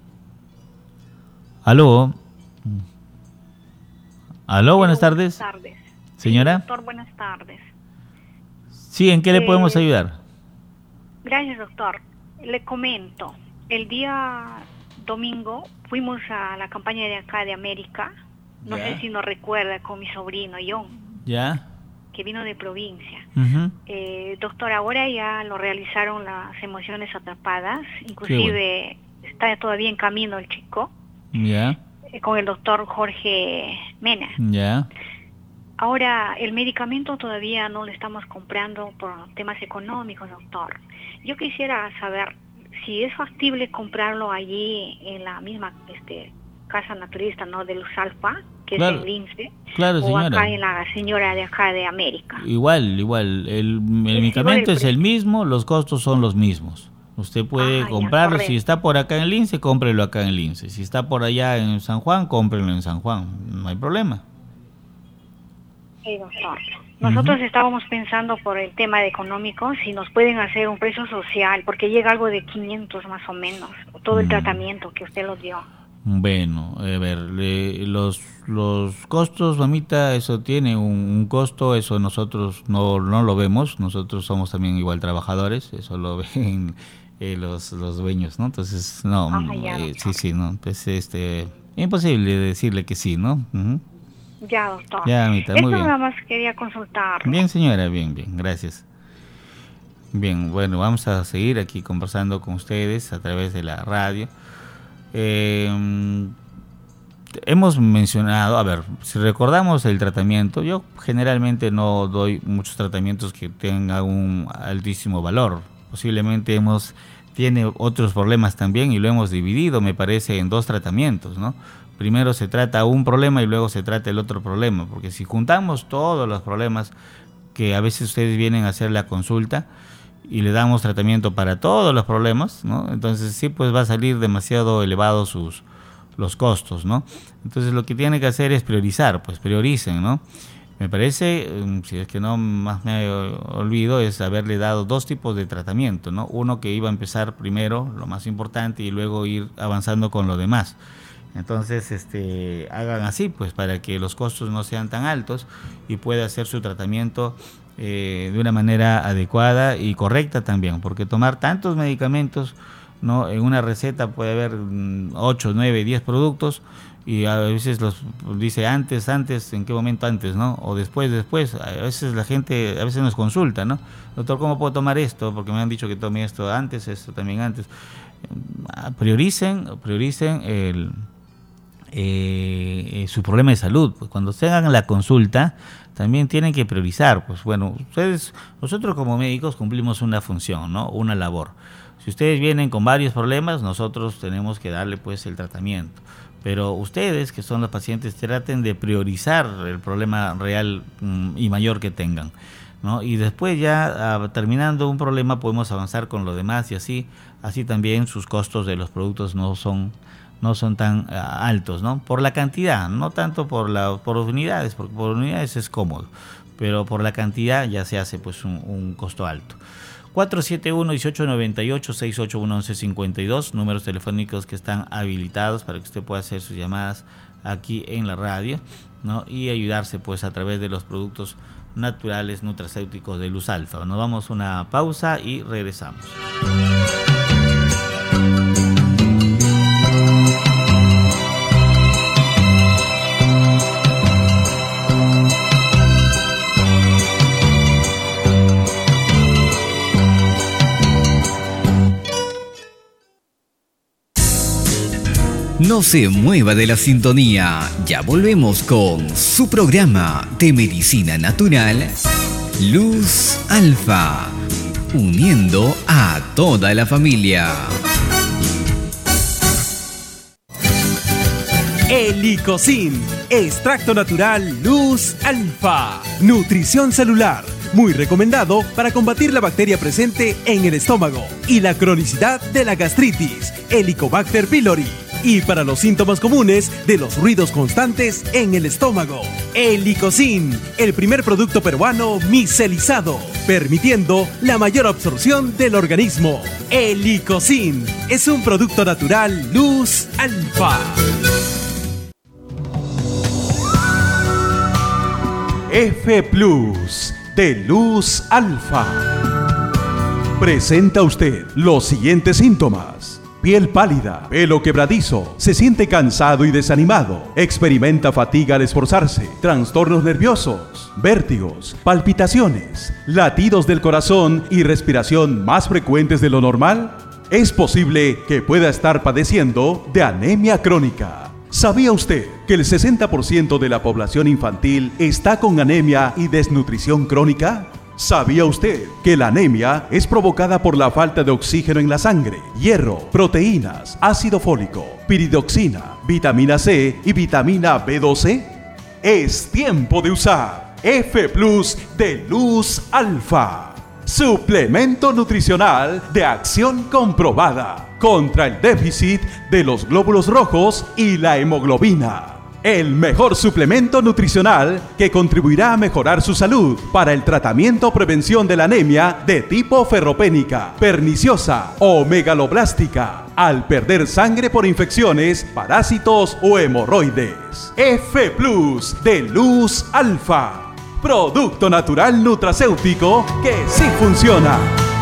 ¿Aló? ¿Aló? Buenas tardes. Buenas tardes. Señora. Doctor, buenas tardes. Sí, ¿en qué le podemos ayudar? Gracias, doctor. Le comento, el día domingo fuimos a la campaña de acá de América, no sé si nos recuerda, con mi sobrino John. ¿Ya? que vino de provincia. Uh-huh. Doctor, ahora ya lo realizaron las emociones atrapadas, inclusive está todavía en camino el chico, con el doctor Jorge Mena. Ahora, el medicamento todavía no lo estamos comprando por temas económicos, doctor. Yo quisiera saber si es factible comprarlo allí en la misma casa naturista, ¿no?, de Luz Alfa, que es en Lince, o acá en la señora de acá de América. Igual, el medicamento es el mismo, los costos son los mismos. Usted puede comprarlo, si está por acá en Lince, cómprelo acá en Lince. Si está por allá en San Juan, cómprelo en San Juan, no hay problema. Sí, doctor. Nosotros estábamos pensando por el tema de económico, si nos pueden hacer un precio social, porque llega algo de 500 más o menos, todo el tratamiento que usted lo dio. Bueno, a ver, los costos, mamita, eso tiene un costo, eso nosotros no lo vemos, nosotros somos también igual trabajadores, eso lo ven los dueños, ¿no? Entonces, no, sí, no, pues imposible decirle que sí, ¿no? Ya, doctor. Ya, mamita, muy bien. Nada más quería consultar. Bien, señora, bien, gracias. Bien, bueno, vamos a seguir aquí conversando con ustedes a través de la radio. Hemos mencionado, a ver, si recordamos el tratamiento, yo generalmente no doy muchos tratamientos que tengan un altísimo valor. Posiblemente tiene otros problemas también y lo hemos dividido, me parece, en 2 tratamientos, ¿no? Primero se trata un problema y luego se trata el otro problema, porque si juntamos todos los problemas que a veces ustedes vienen a hacer la consulta y le damos tratamiento para todos los problemas, ¿no? Entonces sí, pues va a salir demasiado elevados los costos, ¿no? Entonces lo que tienen que hacer es priorizar, pues prioricen, ¿no? Me parece, si es que no más me olvido, es haberle dado 2 tipos de tratamiento, ¿no? Uno que iba a empezar primero, lo más importante, y luego ir avanzando con lo demás. Entonces, hagan así, pues, para que los costos no sean tan altos y pueda hacer su tratamiento de una manera adecuada y correcta también, porque tomar tantos medicamentos, ¿no? En una receta puede haber 8, 9, 10 productos y a veces los dice antes, ¿en qué momento antes, no? O después, a veces la gente, a veces nos consulta, ¿no? Doctor, ¿cómo puedo tomar esto? Porque me han dicho que tome esto antes, esto también antes. Prioricen su problema de salud. Pues cuando se hagan la consulta también tienen que priorizar. Pues bueno, nosotros como médicos cumplimos una función, ¿no? Una labor. Si ustedes vienen con varios problemas, nosotros tenemos que darle pues el tratamiento. Pero ustedes, que son los pacientes, traten de priorizar el problema real y mayor que tengan, ¿no? Y después ya terminando un problema podemos avanzar con lo demás y así también sus costos de los productos no son tan altos, ¿no? Por la cantidad, no tanto por unidades, porque por unidades es cómodo, pero por la cantidad ya se hace pues un costo alto. 471-1898-681-1152, números telefónicos que están habilitados para que usted pueda hacer sus llamadas aquí en la radio, ¿no? Y ayudarse pues a través de los productos naturales nutracéuticos de Luz Alfa. Nos vamos a una pausa y regresamos. No se mueva de la sintonía, ya volvemos con su programa de medicina natural, Luz Alfa, uniendo a toda la familia. Helicocin, extracto natural Luz Alfa, nutrición celular, muy recomendado para combatir la bacteria presente en el estómago y la cronicidad de la gastritis, Helicobacter pylori. Y para los síntomas comunes de los ruidos constantes en el estómago. Helicocin, el primer producto peruano micelizado, permitiendo la mayor absorción del organismo. Helicocin es un producto natural Luz Alfa. F Plus de Luz Alfa presenta a usted los siguientes síntomas. piel pálida, pelo quebradizo, se siente cansado y desanimado, experimenta fatiga al esforzarse, trastornos nerviosos, vértigos, palpitaciones, latidos del corazón y respiración más frecuentes de lo normal, es posible que pueda estar padeciendo de anemia crónica. ¿Sabía usted que el 60% de la población infantil está con anemia y desnutrición crónica? ¿Sabía usted que la anemia es provocada por la falta de oxígeno en la sangre, hierro, proteínas, ácido fólico, piridoxina, vitamina C y vitamina B12? Es tiempo de usar F+ de Luz Alfa, suplemento nutricional de acción comprobada contra el déficit de los glóbulos rojos y la hemoglobina. El mejor suplemento nutricional que contribuirá a mejorar su salud para el tratamiento o prevención de la anemia de tipo ferropénica, perniciosa o megaloblástica, al perder sangre por infecciones, parásitos o hemorroides. F+ de Luz Alfa, producto natural nutracéutico que sí funciona.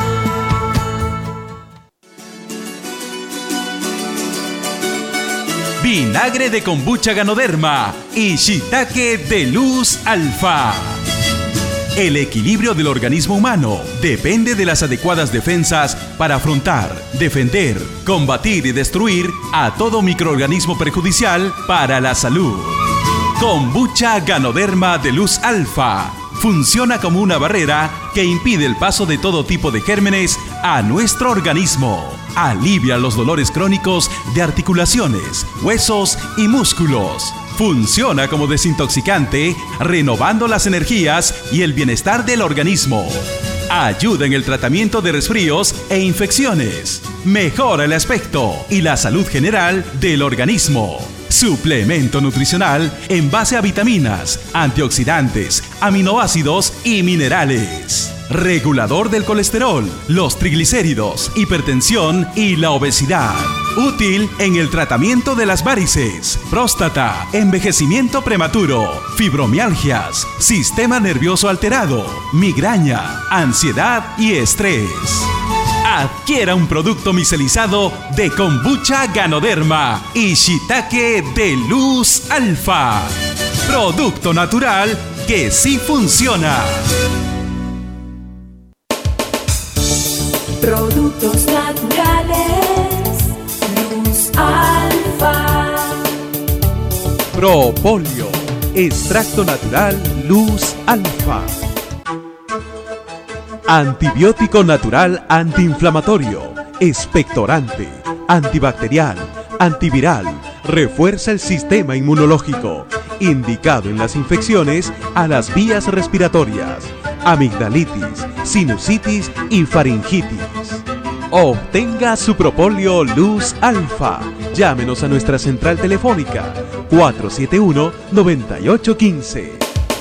Vinagre de kombucha Ganoderma y shiitake de Luz Alfa. El equilibrio del organismo humano depende de las adecuadas defensas para afrontar, defender, combatir y destruir a todo microorganismo perjudicial para la salud. Kombucha Ganoderma de Luz Alfa funciona como una barrera que impide el paso de todo tipo de gérmenes a nuestro organismo. Alivia los dolores crónicos de articulaciones, huesos y músculos. Funciona como desintoxicante, renovando las energías y el bienestar del organismo. Ayuda en el tratamiento de resfríos e infecciones. Mejora el aspecto y la salud general del organismo. Suplemento nutricional en base a vitaminas, antioxidantes, aminoácidos y minerales. Regulador del colesterol, los triglicéridos, hipertensión y la obesidad. Útil en el tratamiento de las varices, próstata, envejecimiento prematuro, fibromialgias, sistema nervioso alterado, migraña, ansiedad y estrés. Adquiera un producto micelizado de kombucha Ganoderma y shiitake de Luz Alfa. Producto natural que sí funciona. Productos naturales, Luz Alfa. Propolio, extracto natural Luz Alfa. Antibiótico natural antiinflamatorio, expectorante, antibacterial, antiviral, refuerza el sistema inmunológico, indicado en las infecciones a las vías respiratorias, amigdalitis, sinusitis y faringitis. Obtenga su Propolio Luz Alfa. Llámenos a nuestra central telefónica 471-9815.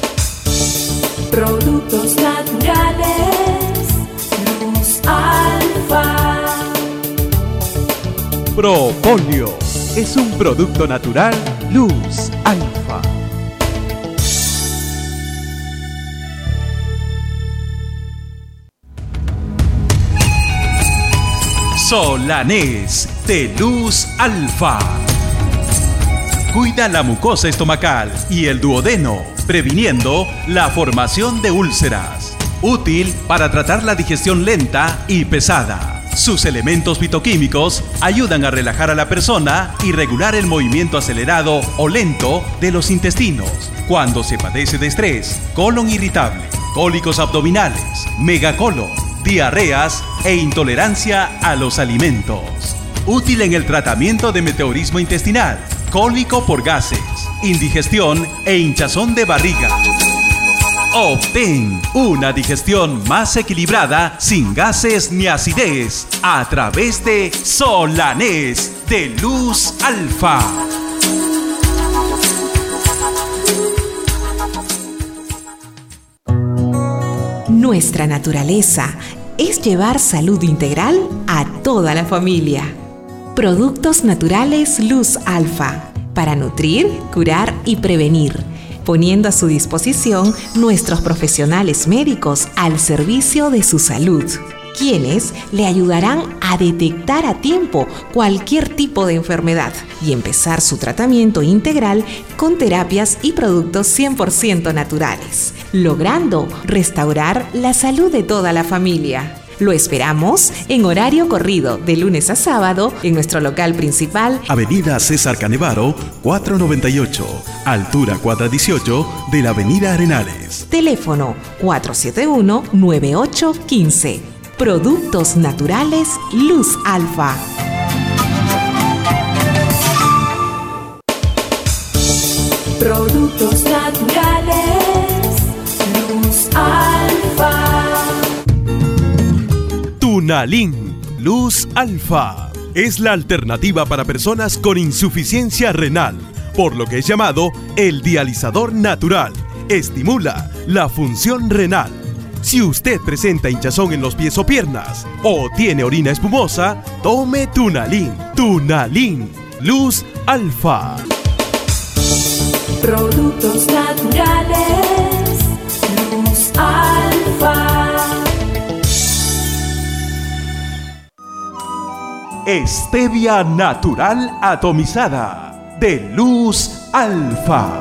Productos naturales, Luz Alfa. Propolio es un producto natural Luz Alfa. Solanés de Luz Alfa. Cuida la mucosa estomacal y el duodeno, previniendo la formación de úlceras. Útil para tratar la digestión lenta y pesada. Sus elementos fitoquímicos ayudan a relajar a la persona y regular el movimiento acelerado o lento de los intestinos cuando se padece de estrés, colon irritable, cólicos abdominales, megacolon, diarreas e intolerancia a los alimentos. Útil en el tratamiento de meteorismo intestinal, cólico por gases, indigestión e hinchazón de barriga. Obtén una digestión más equilibrada, sin gases ni acidez, a través de Solanés de Luz Alfa. Nuestra naturaleza es llevar salud integral a toda la familia. Productos naturales Luz Alfa, para nutrir, curar y prevenir, poniendo a su disposición nuestros profesionales médicos al servicio de su salud. quienes le ayudarán a detectar a tiempo cualquier tipo de enfermedad y empezar su tratamiento integral con terapias y productos 100% naturales, logrando restaurar la salud de toda la familia. Lo esperamos en horario corrido de lunes a sábado en nuestro local principal, Avenida César Canevaro, 498, altura cuadra 18 de la Avenida Arenales. Teléfono 471-9815. Productos naturales Luz Alfa. Productos naturales Luz Alfa. Tunalin Luz Alfa es la alternativa para personas con insuficiencia renal, por lo que es llamado el dializador natural. Estimula la función renal. Si usted presenta hinchazón en los pies o piernas o tiene orina espumosa, tome Tunalin. Tunalin Luz Alfa. Productos naturales Luz Alfa. Stevia natural atomizada de Luz Alfa.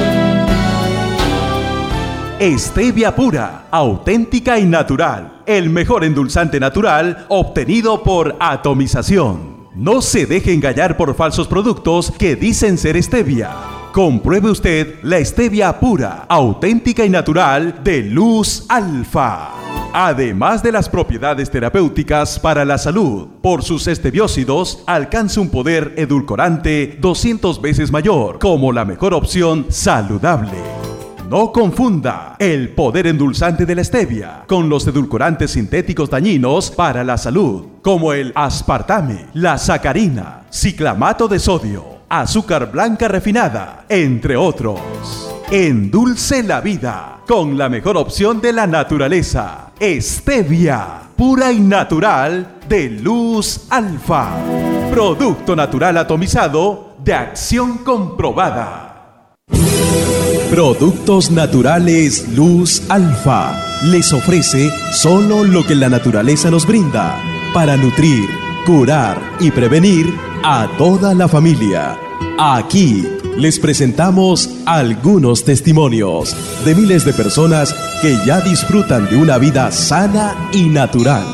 Stevia pura, auténtica y natural. El mejor endulzante natural obtenido por atomización. No se deje engañar por falsos productos que dicen ser stevia. Compruebe usted la stevia pura, auténtica y natural de Luz Alfa. Además de las propiedades terapéuticas para la salud, por sus estebiósidos alcanza un poder edulcorante 200 veces mayor, como la mejor opción saludable. No confunda el poder endulzante de la stevia con los edulcorantes sintéticos dañinos para la salud, como el aspartame, la sacarina, ciclamato de sodio, azúcar blanca refinada, entre otros. Endulce la vida con la mejor opción de la naturaleza. Stevia, pura y natural de Luz Alfa. Producto natural atomizado de acción comprobada. Productos naturales Luz Alfa les ofrece solo lo que la naturaleza nos brinda para nutrir, curar y prevenir a toda la familia. Aquí les presentamos algunos testimonios de miles de personas que ya disfrutan de una vida sana y natural.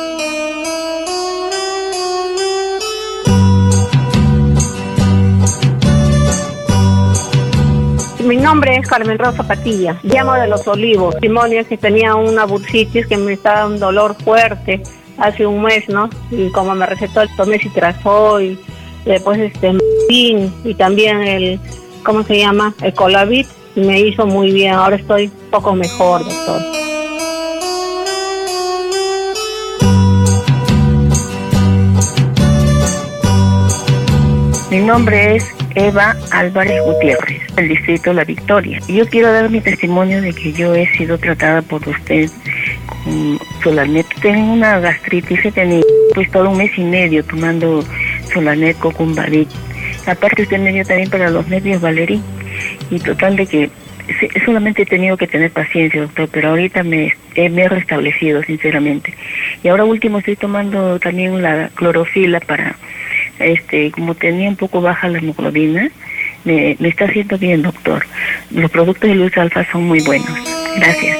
Mi nombre es Carmen Rosa Patilla, llamo de Los Olivos. Testimonio que tenía una bursitis que me estaba dando un dolor fuerte hace un mes, ¿no? Y como me recetó, tomé citrazol, después y también el, ¿cómo se llama? El Colavit, y me hizo muy bien. Ahora estoy un poco mejor, doctor. Mi nombre es Eva Álvarez Gutiérrez, del distrito La Victoria. Yo quiero dar mi testimonio de que yo he sido tratada por usted con Solanet. Tengo una gastritis, he tenido pues todo un mes y medio tomando Solanet Cocumbarit. Aparte usted me dio también para los nervios Valerín. Y total de que solamente he tenido que tener paciencia, doctor, pero ahorita me he restablecido, sinceramente. Y ahora último estoy tomando también la clorofila para, como tenía un poco baja la hemoglobina, me está haciendo bien, doctor. Los productos de Luz Alfa son muy buenos. Gracias.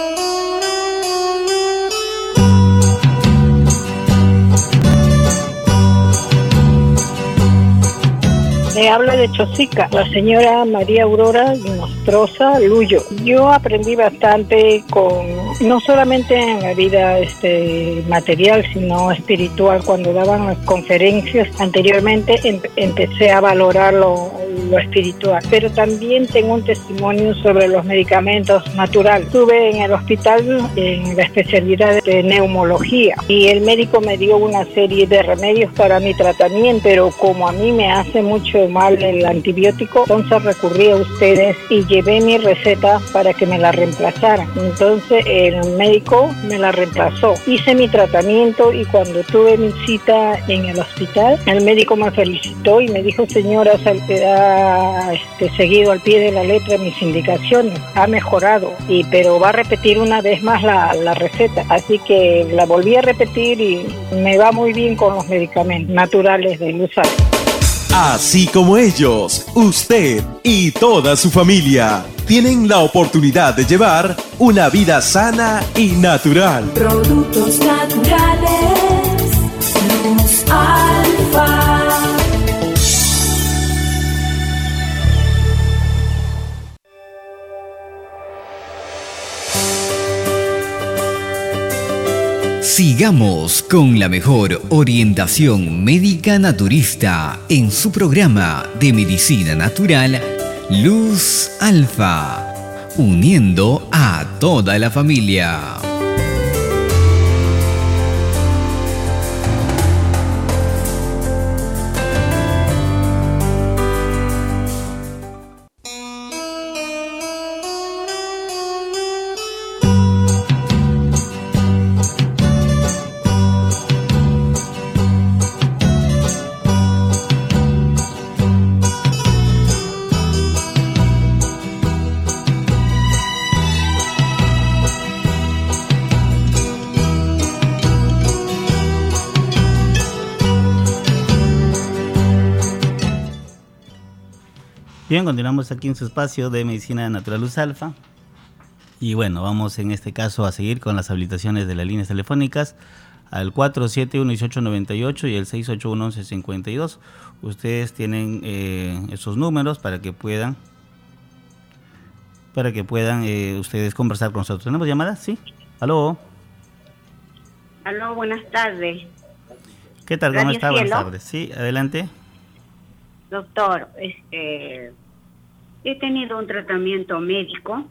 Le habla de Chosica, la señora María Aurora Nostroza Luyo. Yo aprendí bastante no solamente en la vida material, sino espiritual. Cuando daban las conferencias anteriormente empecé a valorar lo espiritual. Pero también tengo un testimonio sobre los medicamentos naturales. Estuve en el hospital en la especialidad de neumología y el médico me dio una serie de remedios para mi tratamiento, pero como a mí me hace mucho mal el antibiótico, entonces recurrí a ustedes y llevé mi receta para que me la reemplazaran. Entonces el médico me la reemplazó. Hice mi tratamiento y cuando tuve mi cita en el hospital, el médico me felicitó y me dijo: señora, ha seguido al pie de la letra mis indicaciones, ha mejorado, pero va a repetir una vez más la receta, así que la volví a repetir y me va muy bien con los medicamentos naturales de Luz Alfa. Así como ellos, usted y toda su familia tienen la oportunidad de llevar una vida sana y natural. Productos naturales, Luz Alfa. Sigamos con la mejor orientación médica naturista en su programa de medicina natural Luz Alfa, uniendo a toda la familia. Bien, continuamos aquí en su espacio de Medicina Natural Luz Alfa. Y bueno, vamos en este caso a seguir con las habilitaciones de las líneas telefónicas al 471-1898 y el 681-1152. Ustedes tienen esos números para que puedan ustedes conversar con nosotros. ¿Tenemos llamadas? Sí. ¿Aló? Aló, buenas tardes. ¿Qué tal? ¿Cómo Radio está? Cielo. Buenas tardes. Sí, adelante. Doctor, he tenido un tratamiento médico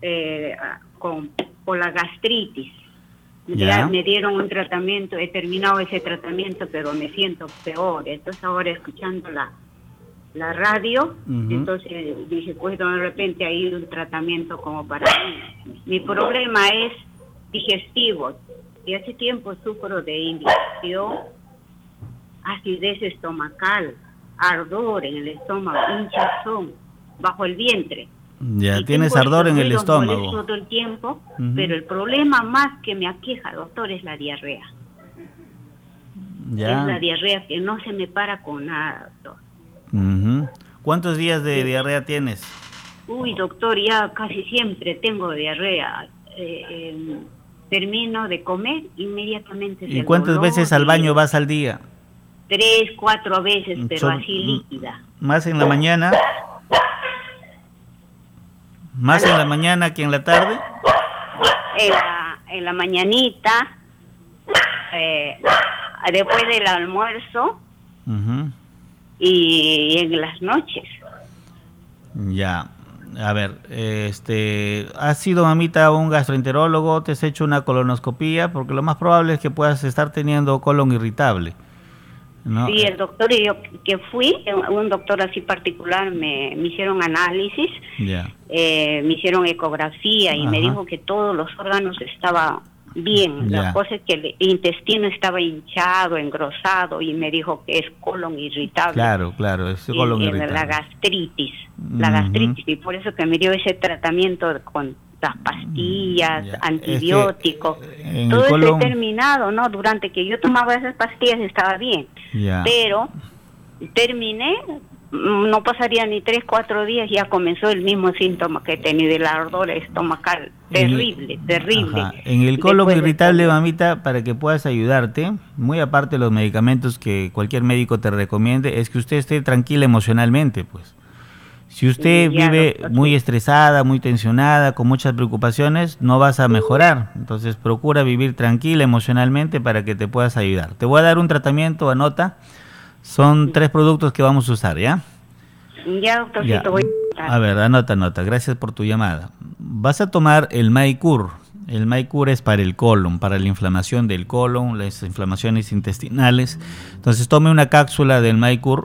por la gastritis. Ya me dieron un tratamiento, he terminado ese tratamiento, pero me siento peor. Entonces ahora escuchando la radio, entonces dije, pues de repente hay un tratamiento como para mí. Mi problema es digestivo. Y hace tiempo sufro de indigestión, acidez estomacal, ardor en el estómago, hinchazón bajo el vientre. Ya, y tienes ardor en el estómago. Todo el tiempo, pero el problema más que me aqueja, doctor, es la diarrea. Ya. Es la diarrea que no se me para con nada, doctor. ¿Cuántos días de diarrea tienes? Uy, doctor, ya casi siempre tengo diarrea. Termino de comer, inmediatamente. ¿Y cuántas veces al baño vas al día? 3, 4 veces, pero así líquida. ¿Más en la mañana? ¿Más en la mañana que en la tarde? En la mañanita, después del almuerzo y en las noches. Ya. A ver, ¿has ido, mamita, a un gastroenterólogo? ¿Te has hecho una colonoscopía? Porque lo más probable es que puedas estar teniendo colon irritable, ¿no? Sí, el doctor y yo que fui, un doctor así particular, me hicieron análisis, me hicieron ecografía y me dijo que todos los órganos estaban bien. La cosa es que el intestino estaba hinchado, engrosado, y me dijo que es colon irritable. Claro, es colon irritable. La gastritis, y por eso que me dio ese tratamiento con las pastillas, antibióticos, todo eso he terminado, ¿no? Durante que yo tomaba esas pastillas estaba bien, pero terminé, no pasaría ni 3, 4 días, ya comenzó el mismo síntoma que he tenido, el ardor estomacal, terrible. En el colon irritable, mamita, para que puedas ayudarte, muy aparte de los medicamentos que cualquier médico te recomiende, es que usted esté tranquila emocionalmente, pues. Si usted vive muy estresada, muy tensionada, con muchas preocupaciones, no vas a mejorar. Entonces procura vivir tranquila emocionalmente para que te puedas ayudar. Te voy a dar un tratamiento, anota. Son 3 productos que vamos a usar, ¿ya? Ya, doctorcito, voy a... A ver, anota. Gracias por tu llamada. Vas a tomar el Maicur. El Maicur es para el colon, para la inflamación del colon, las inflamaciones intestinales. Entonces tome una cápsula del Maicur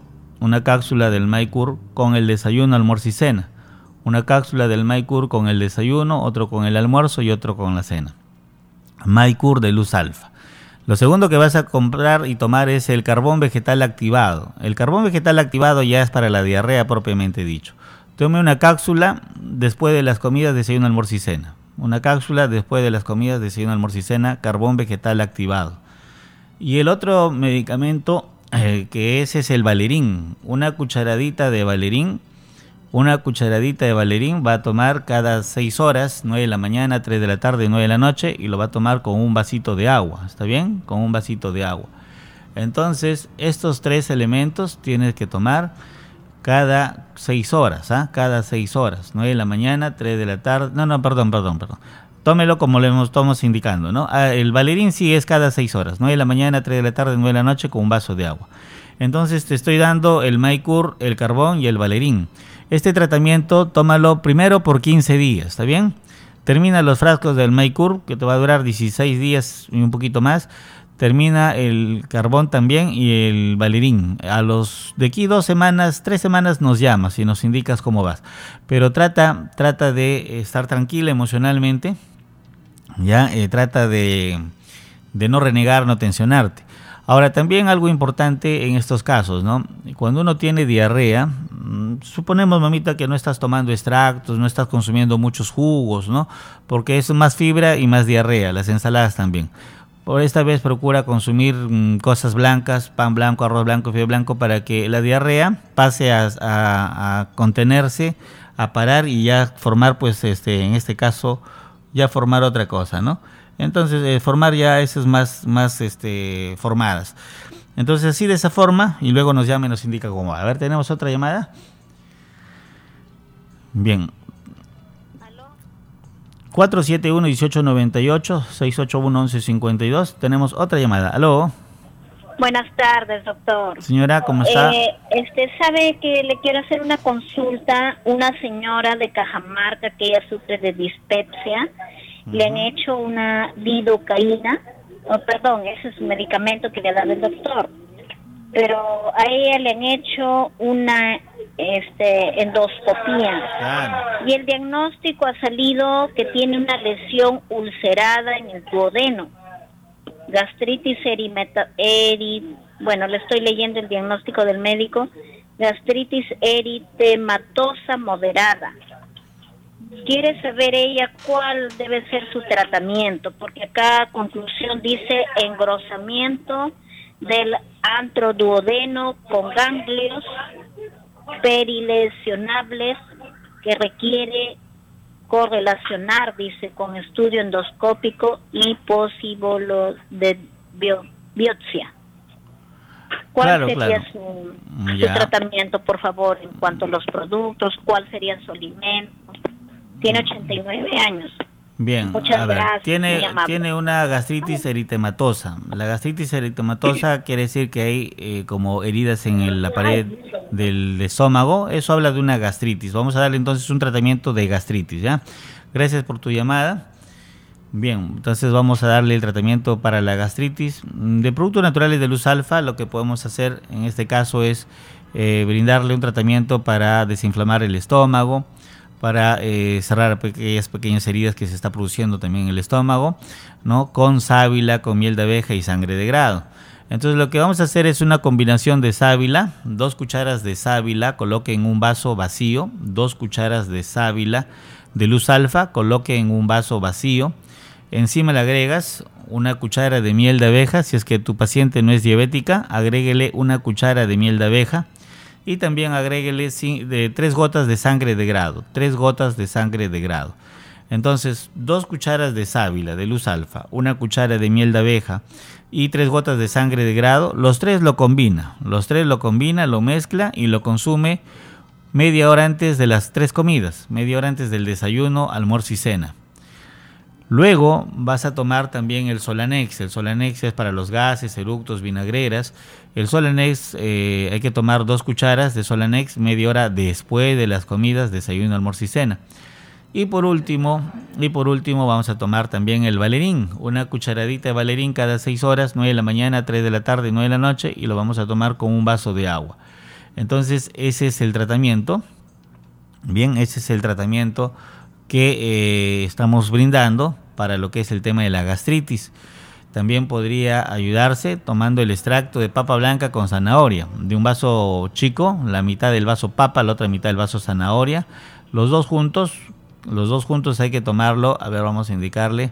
con el desayuno, almuerzo y cena. Una cápsula del Maicur con el desayuno, otro con el almuerzo y otro con la cena. Maicur de Luz Alfa. Lo segundo que vas a comprar y tomar es el carbón vegetal activado. El carbón vegetal activado ya es para la diarrea propiamente dicho. Tome una cápsula después de las comidas, desayuno, almuerzo y cena. Una cápsula después de las comidas, desayuno, almuerzo y cena, carbón vegetal activado. Y el otro medicamento que es el Valerín. Una cucharadita de Valerín va a tomar cada 6 horas, 9 de la mañana, 3 de la tarde, 9 de la noche, y lo va a tomar con un vasito de agua, ¿está bien? Con un vasito de agua. Entonces, estos 3 elementos tienes que tomar cada 6 horas, cada 6 horas, 9 de la mañana, 3 de la tarde, perdón. Tómelo como le estamos indicando, ¿no? El Valerín sí es cada 6 horas, 9 de la mañana, 3 de la tarde, 9 de la noche, con un vaso de agua. Entonces te estoy dando el Maicur, el carbón y el Valerín. Este tratamiento tómalo primero por 15 días, ¿está bien? Termina los frascos del Maicur, que te va a durar 16 días y un poquito más. Termina el carbón también y el Valerín. De aquí 2 semanas, 3 semanas nos llamas y nos indicas cómo vas. Pero trata de estar tranquila emocionalmente, ya, trata de no renegar, no tensionarte. Ahora, también algo importante en estos casos, ¿no? Cuando uno tiene diarrea, suponemos, mamita, que no estás tomando extractos, no estás consumiendo muchos jugos, ¿no? Porque es más fibra y más diarrea, las ensaladas también. Por esta vez procura consumir cosas blancas, pan blanco, arroz blanco, fideo blanco, para que la diarrea pase a contenerse, a parar y ya formar, pues, en este caso, ya formar otra cosa, ¿no? Entonces, formar ya esas más formadas. Entonces, así de esa forma, y luego nos llama y nos indica cómo va. A ver, ¿tenemos otra llamada? Bien. 471-1898, 681-1152. Tenemos otra llamada. ¿Aló? Buenas tardes, doctor. Señora, ¿cómo está? Sabe que le quiero hacer una consulta. Una señora de Cajamarca que ella sufre de dispepsia. Le han hecho una lidocaína, ese es un medicamento que le ha dado el doctor, pero a ella le han hecho una endoscopía y el diagnóstico ha salido que tiene una lesión ulcerada en el duodeno, gastritis le estoy leyendo el diagnóstico del médico, gastritis eritematosa moderada. Quiere saber ella cuál debe ser su tratamiento, porque acá a conclusión dice engrosamiento del antroduodeno con ganglios perilesionables que requiere correlacionar, dice, con estudio endoscópico y posible de biopsia. ¿Cuál sería su tratamiento, por favor, en cuanto a los productos? ¿Cuál sería su alimento? Tiene 89 años. Bien, muchas gracias. Tiene una gastritis eritematosa. La gastritis eritematosa quiere decir que hay como heridas en la pared del estómago. Eso habla de una gastritis. Vamos a darle entonces un tratamiento de gastritis, ¿ya? Gracias por tu llamada. Bien, entonces vamos a darle el tratamiento para la gastritis. De productos naturales de Luz Alfa, lo que podemos hacer en este caso es brindarle un tratamiento para desinflamar el estómago, para cerrar aquellas pequeñas heridas que se está produciendo también en el estómago, ¿no? Con sábila, con miel de abeja y sangre de grado. Entonces lo que vamos a hacer es una combinación de sábila, 2 cucharas de sábila, coloque en un vaso vacío, 2 cucharas de sábila de Luz Alfa, coloque en un vaso vacío, encima le agregas una cuchara de miel de abeja, si es que tu paciente no es diabética, agréguele una cuchara de miel de abeja, y también agréguele 3 gotas de sangre de grado, 3 gotas de sangre de grado. Entonces, 2 cucharas de sábila de Luz Alfa, 1 cuchara de miel de abeja y 3 gotas de sangre de grado. Los 3 lo combina, lo mezcla y lo consume media hora antes de las 3 comidas, media hora antes del desayuno, almuerzo y cena. Luego vas a tomar también el Solanex. El Solanex es para los gases, eructos, vinagreras. El Solanex, hay que tomar 2 cucharas de Solanex media hora después de las comidas, desayuno, almuerzo y cena. Y por último vamos a tomar también el Valerín. 1 cucharadita de Valerín cada 6 horas, 9 de la mañana, 3 de la tarde, 9 de la noche, y lo vamos a tomar con un vaso de agua. Entonces ese es el tratamiento. Bien, ese es el tratamiento que estamos brindando para lo que es el tema de la gastritis. también podría ayudarse tomando el extracto de papa blanca con zanahoria. De un vaso chico, la mitad del vaso papa, la otra mitad del vaso zanahoria. Los dos juntos hay que tomarlo, a ver, vamos a indicarle,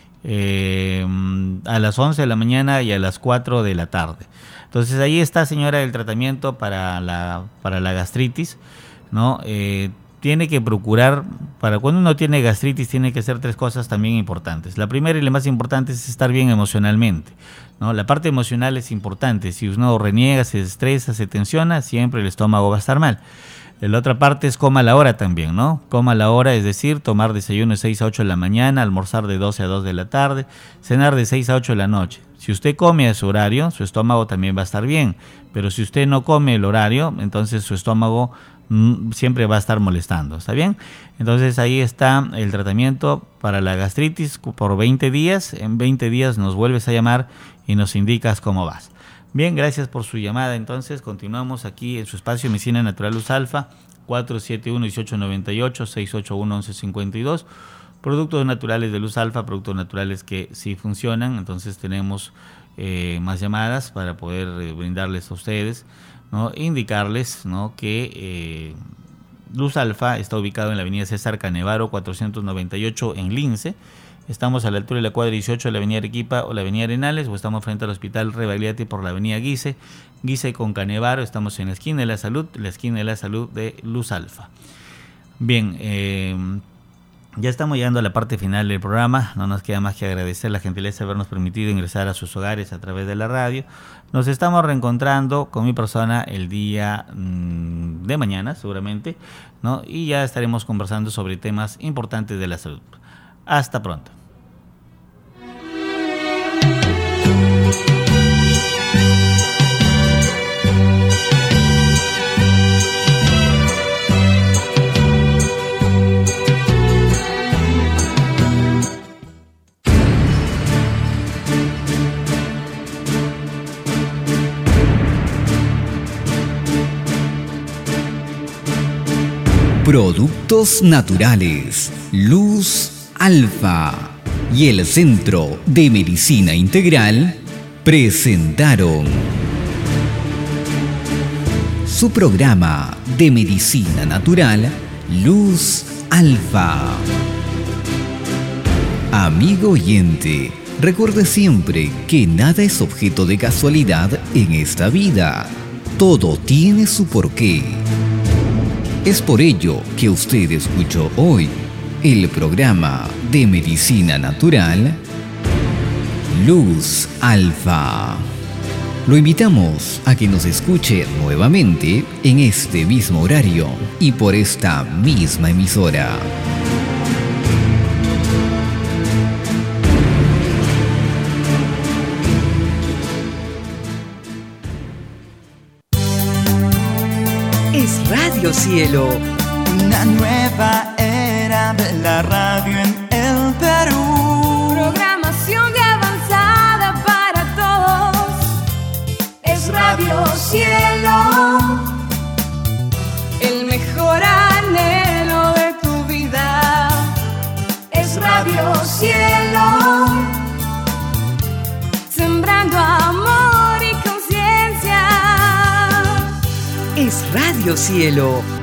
a las 11 de la mañana y a las 4 de la tarde. Entonces ahí está, señora, el tratamiento para la gastritis, ¿no? Tiene que procurar, para cuando uno tiene gastritis, tiene que hacer 3 cosas también importantes. La primera y la más importante es estar bien emocionalmente, ¿no? La parte emocional es importante. Si uno reniega, se estresa, se tensiona, siempre el estómago va a estar mal. La otra parte es coma a la hora también, ¿no? Coma a la hora, es decir, tomar desayuno de 6 a 8 de la mañana, almorzar de 12 a 2 de la tarde, cenar de 6 a 8 de la noche. Si usted come a su horario, su estómago también va a estar bien. Pero si usted no come el horario, entonces su estómago siempre va a estar molestando, ¿está bien? Entonces ahí está el tratamiento para la gastritis por 20 días. En 20 días nos vuelves a llamar y nos indicas cómo vas. Bien, gracias por su llamada. Entonces continuamos aquí en su espacio Medicina Natural Luz Alfa, 471-1898, 681-1152. Productos naturales de Luz Alfa, productos naturales que sí funcionan. Entonces tenemos más llamadas para poder brindarles a ustedes, ¿no? Indicarles, ¿no?, que Luz Alfa está ubicado en la avenida César Canevaro 498 en Lince. Estamos a la altura de la cuadra 18 de la avenida Arequipa o la avenida Arenales, o estamos frente al Hospital Rebagliati por la avenida Guise con Canevaro. Estamos en la esquina de la salud de Luz Alfa. Bien, ya estamos llegando a la parte final del programa. No nos queda más que agradecer la gentileza de habernos permitido ingresar a sus hogares a través de la radio. Nos estamos reencontrando con mi persona el día de mañana, seguramente, ¿no? Y ya estaremos conversando sobre temas importantes de la salud. Hasta pronto. Productos naturales Luz Alfa y el Centro de Medicina Integral presentaron su programa de medicina natural Luz Alfa. Amigo oyente, recuerde siempre que nada es objeto de casualidad en esta vida. Todo tiene su porqué. Es por ello que usted escuchó hoy el programa de medicina natural Luz Alfa. Lo invitamos a que nos escuche nuevamente en este mismo horario y por esta misma emisora. Es Radio Cielo. Una nueva era de la radio en el Perú. Programación de avanzada para todos. Es Radio Cielo. El mejor anhelo de tu vida. Es Radio Cielo. Sembrando amor y conciencia. Es Radio Cielo.